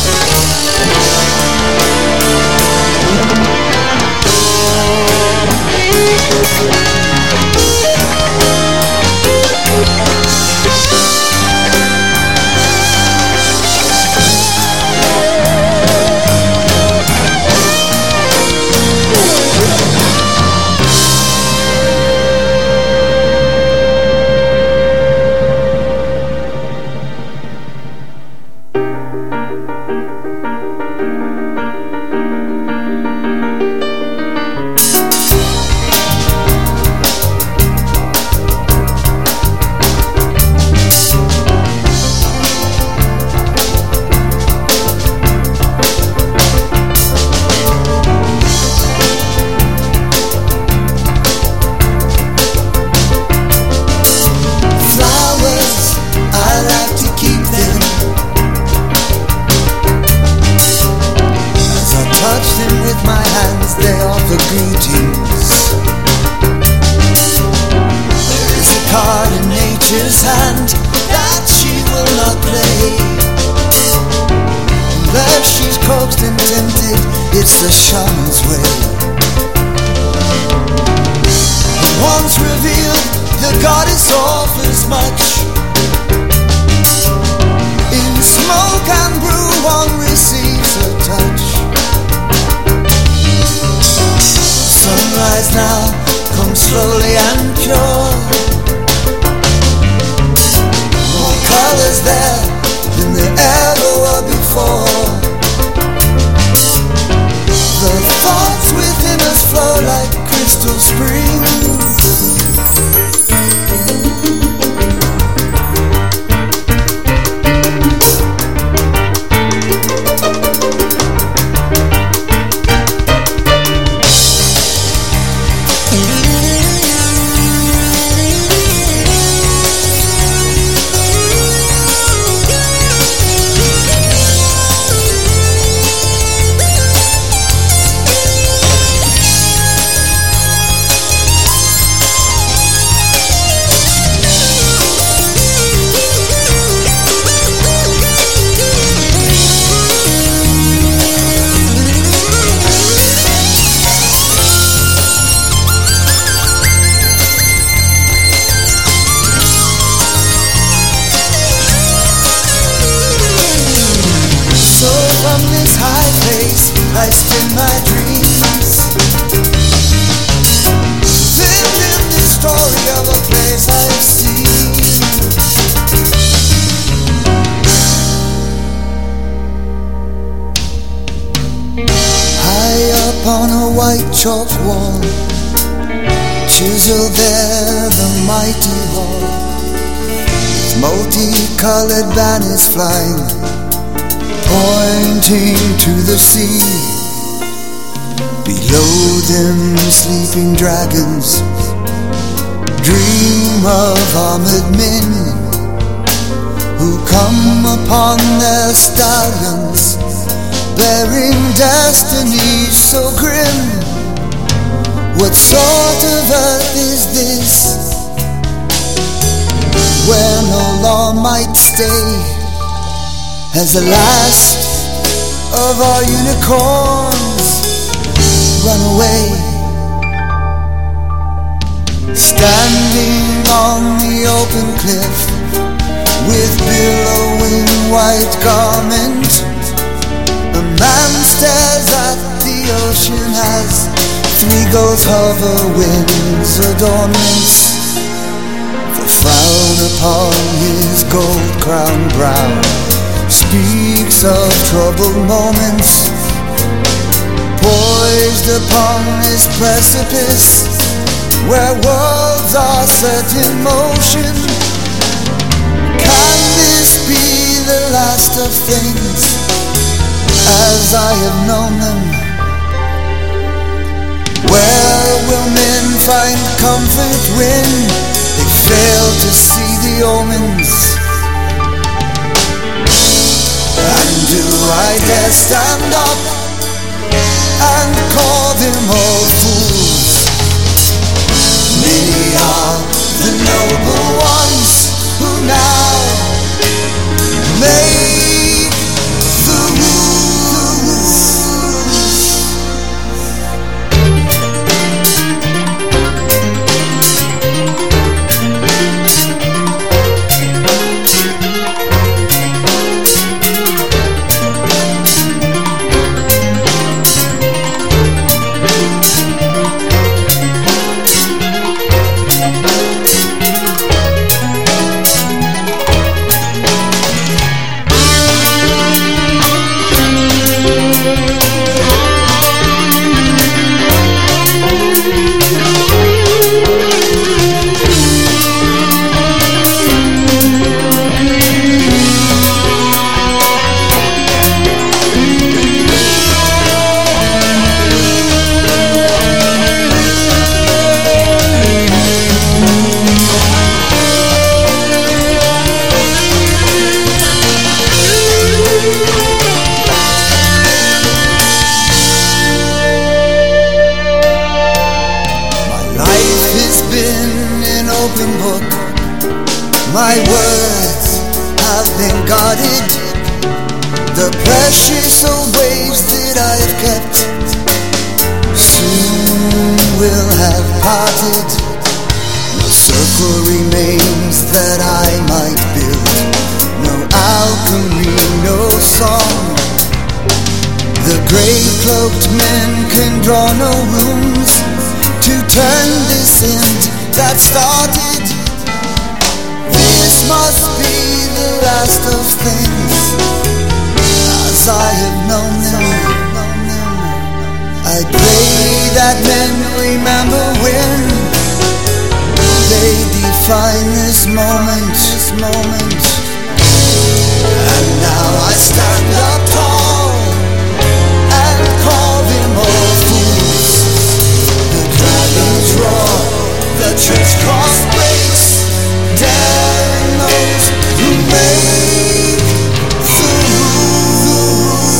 Chalk wall, chiseled there the mighty hall, with multicolored banners flying, pointing to the sea. Below them sleeping dragons dream of armored men who come upon their stallions bearing destinies so grim. What sort of earth is this where no law might stay as the last of our unicorns run away? Standing on the open cliff with billowing white garment, a man stares at the ocean as three gulls hover winds adornments. The frown upon his gold-crowned brow speaks of troubled moments. Poised upon this precipice where worlds are set in motion, can this be the last of things as I have known them? Where will men find comfort when they fail to see the omens? And do I dare stand up and call them all fools? Many are the noble ones who now make the rules. My words have been guarded, the precious old waves that I have kept soon will have parted. No circle remains that I might build, no alchemy, no song. The grey-cloaked men can draw no runes to turn this end that started. This must be the last of things as I have known them. I pray that men remember when they define this moment, this moment. And now I stand up tall and call them all fools. The dragons roar, the church cross breaks, daring those who make the rules.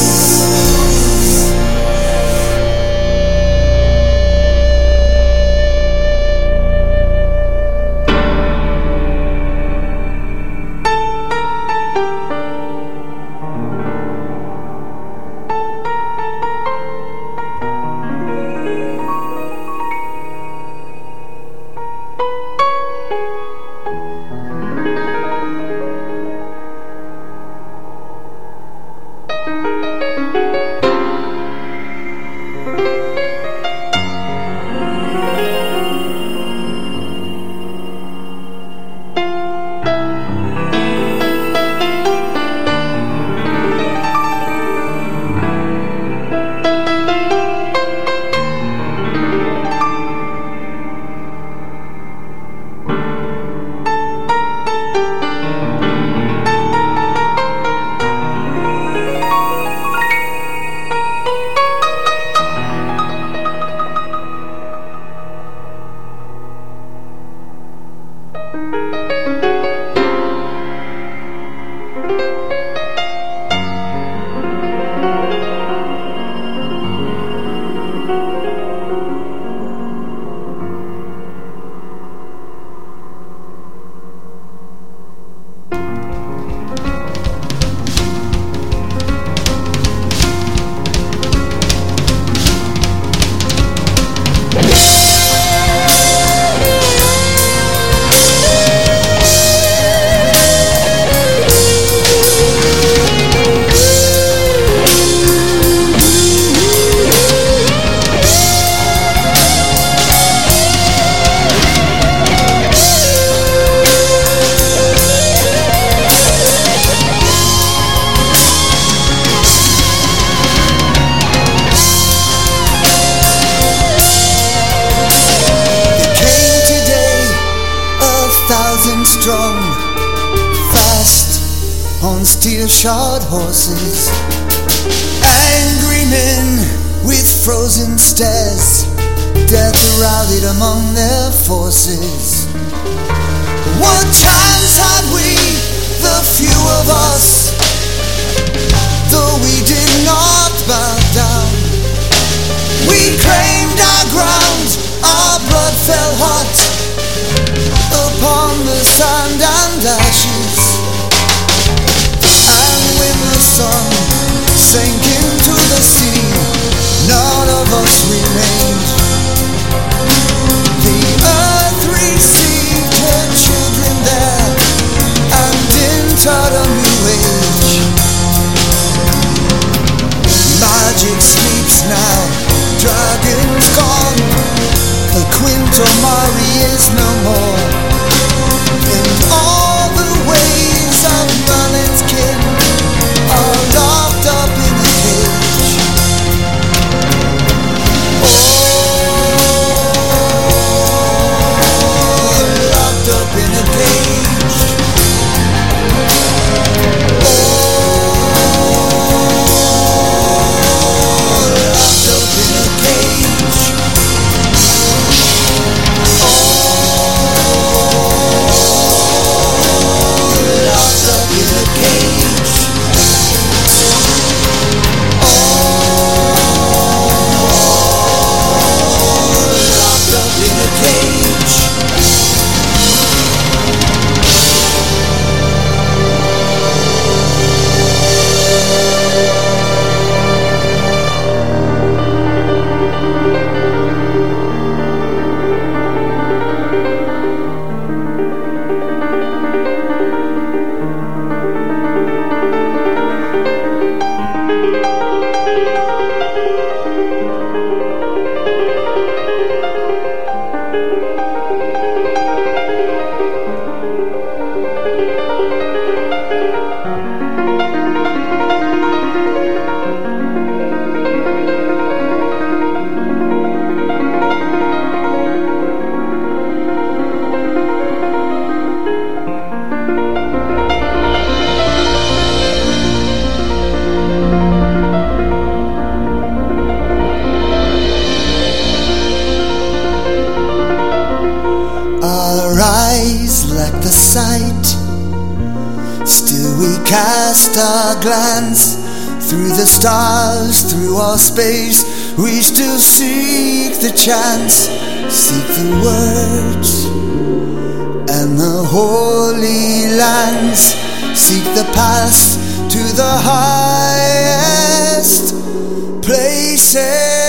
strong, fast on steel-shod horses. Angry men with frozen stares, death rallied among their forces. What chance had we, the few of us, though we did not bow down? We claimed our ground, our blood fell hot upon the sand and ashes. And when the sun sank into the sea, none of us remained. The earth received her children there and entered a new age. Magic sleeps now, dragons gone, the Quintomari is no more, and all the ways of Merlin's kin are locked up in a cage. Oh, locked up in a cage. Oh, locked up in a cage. Locked up in a cage. Locked up in a cage. Our eyes lack the sight, still we cast our glance through the stars, through our space. We still seek the chance, seek the words and the holy lands, seek the path to the highest places.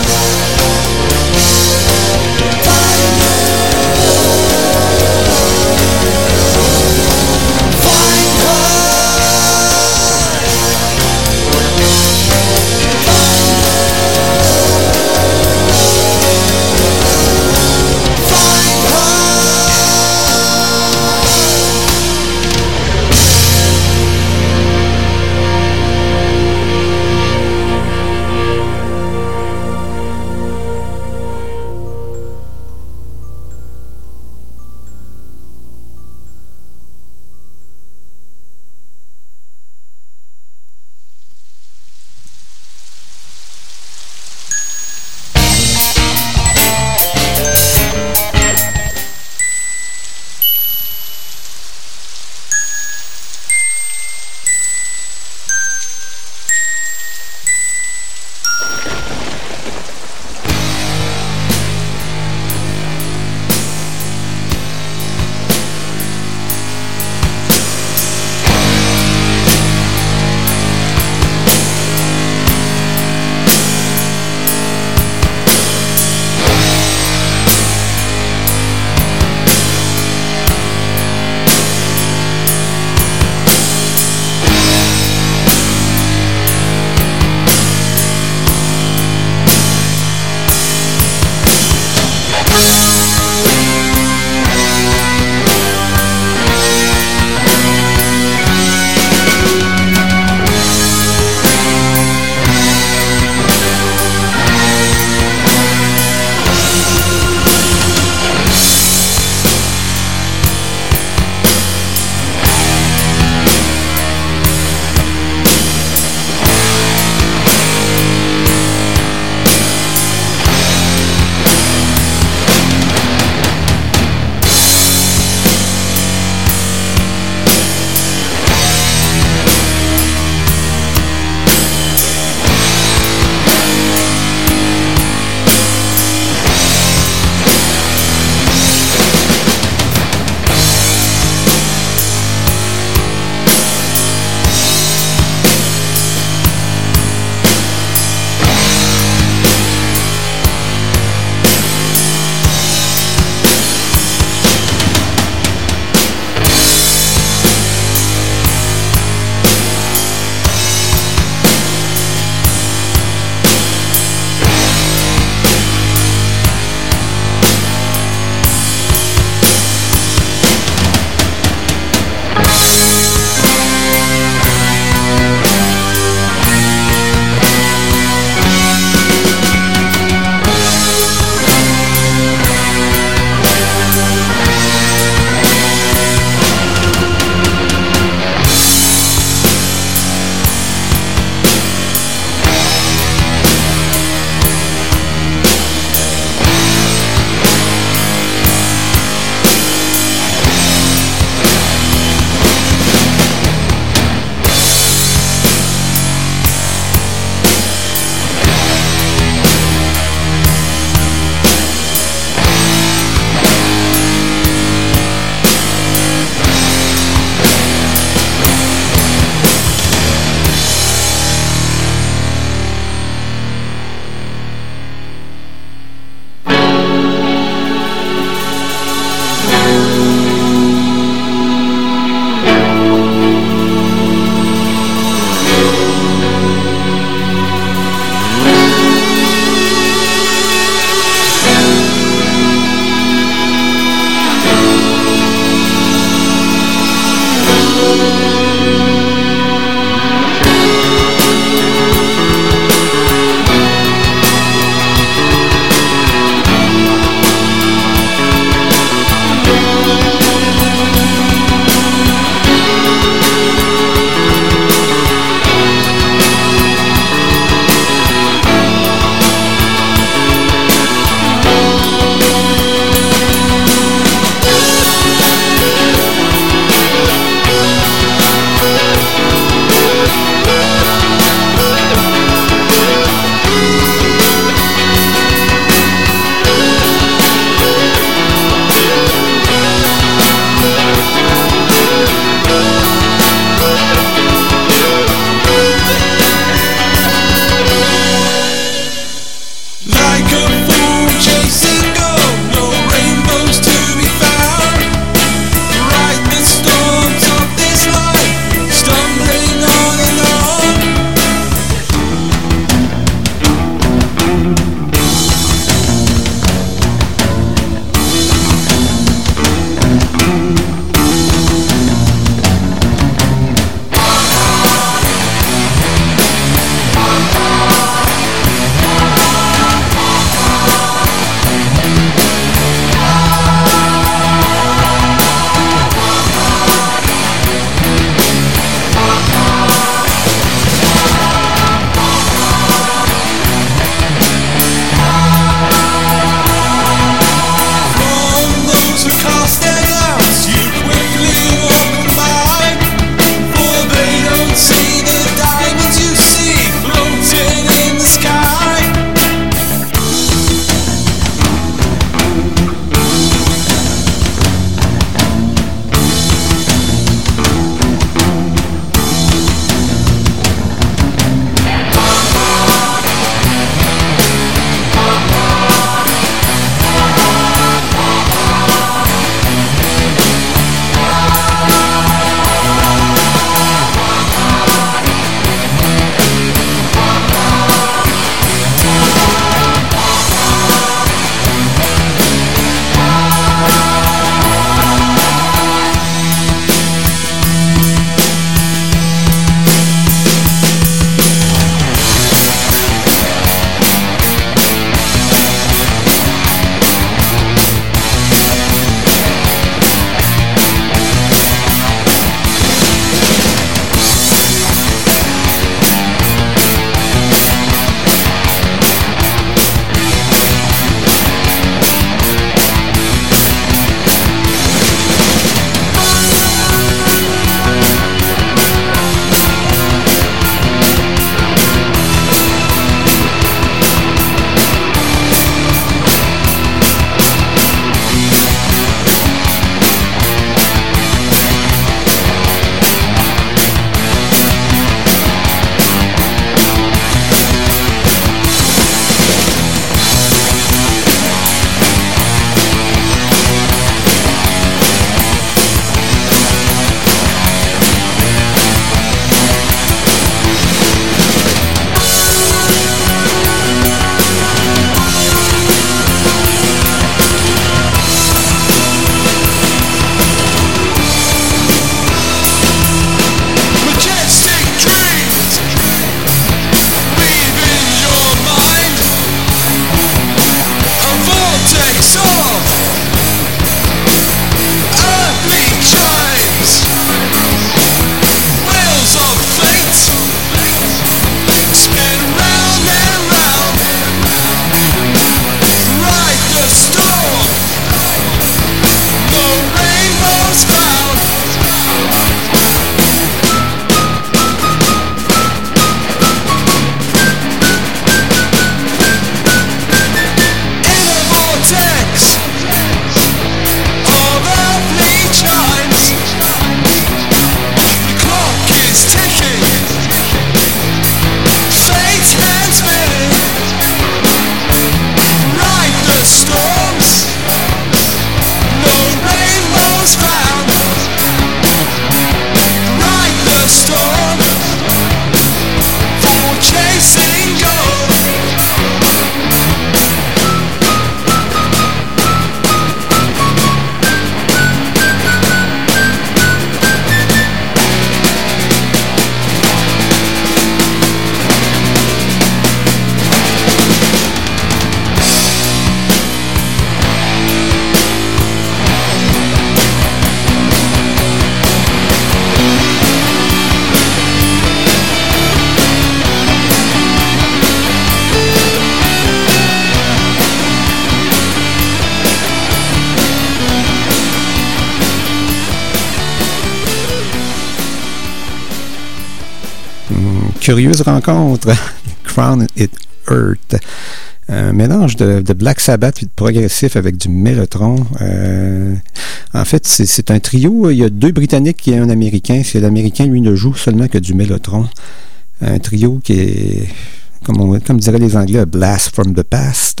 curieuse rencontre. Crown It Earth. Un mélange de, de Black Sabbath et de progressif avec du Mellotron. Euh, en fait, c'est, c'est un trio. Il y a deux Britanniques et un Américain. C'est l'Américain, lui, ne joue seulement que du Mellotron. Un trio qui est, comme, on, comme diraient les Anglais, a blast from the past.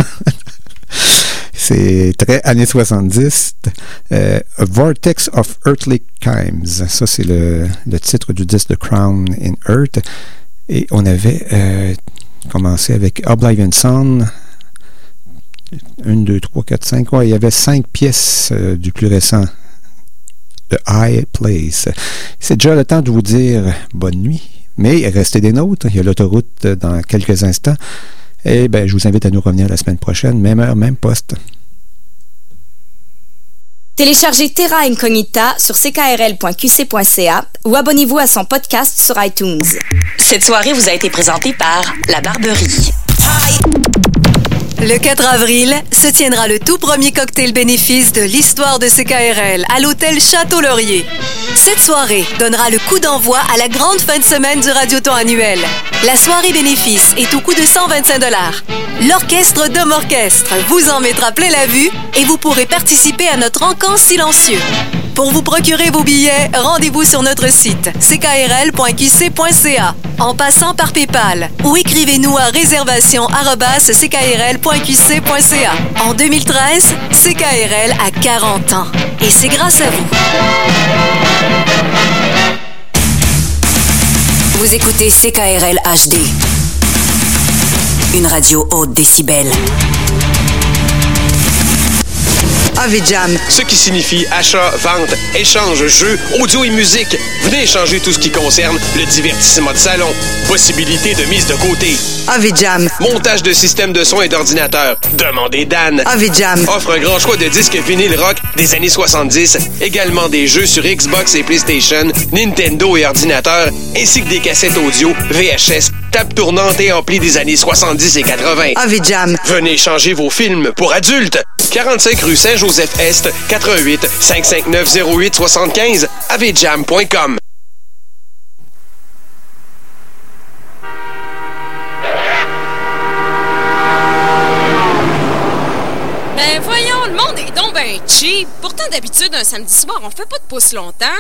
C'est très années soixante-dix. Euh, A Vortex of Earthly Chimes. Ça, c'est le, le titre du disque de Crown in Earth. Et on avait euh, commencé avec Oblivion Son. Une, deux, trois, quatre, cinq. Ouais, il y avait cinq pièces euh, du plus récent. The High Place. C'est déjà le temps de vous dire bonne nuit. Mais restez des nôtres. Il y a l'autoroute dans quelques instants. Et bien, je vous invite à nous revenir la semaine prochaine. Même heure, même poste. Téléchargez Terra Incognita sur c k r l point q c point c a ou abonnez-vous à son podcast sur iTunes. Cette soirée vous a été présentée par La Barberie. Le quatre avril se tiendra le tout premier cocktail bénéfice de l'histoire de C K R L à l'hôtel Château-Laurier. Cette soirée donnera le coup d'envoi à la grande fin de semaine du Radioton annuel. La soirée bénéfice est au coût de cent vingt-cinq dollars. L'orchestre d'Homme Orchestre vous en mettra plein la vue et vous pourrez participer à notre encan silencieux. Pour vous procurer vos billets, rendez-vous sur notre site c k r l point q c point c a en passant par PayPal ou écrivez-nous à réservation arobase c k r l point q c point c a. En deux mille treize, C K R L a quarante ans et c'est grâce à vous. Vous écoutez C K R L H D, une radio haute décibel. A V Jam. Ce qui signifie achat, vente, échange, jeux, audio et musique. Venez échanger tout ce qui concerne le divertissement de salon. Possibilité de mise de côté. A V Jam. Montage de systèmes de son et d'ordinateurs. Demandez Dan. A V Jam. Offre un grand choix de disques vinyle rock des années soixante-dix. Également des jeux sur Xbox et PlayStation, Nintendo et ordinateurs, ainsi que des cassettes audio, V H S, table tournante et ampli des années soixante-dix et quatre-vingts. A V Jam. Venez échanger vos films pour adultes. quarante-cinq rue Saint-Joseph-Est, quatre-vingt-huit cinq cent cinquante-neuf zéro huit soixante-quinze, a v jam point com. Ben voyons, le monde est donc ben cheap. Pourtant, d'habitude, un samedi soir, on fait pas de pouce longtemps.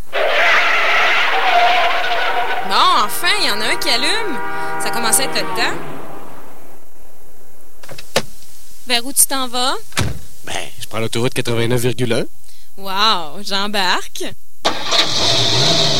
Bon, enfin, il y en a un qui allume. Ça commence à être le temps. Vers où tu t'en vas? Ben, je prends l'autoroute quatre-vingt-neuf virgule un. Wow, j'embarque.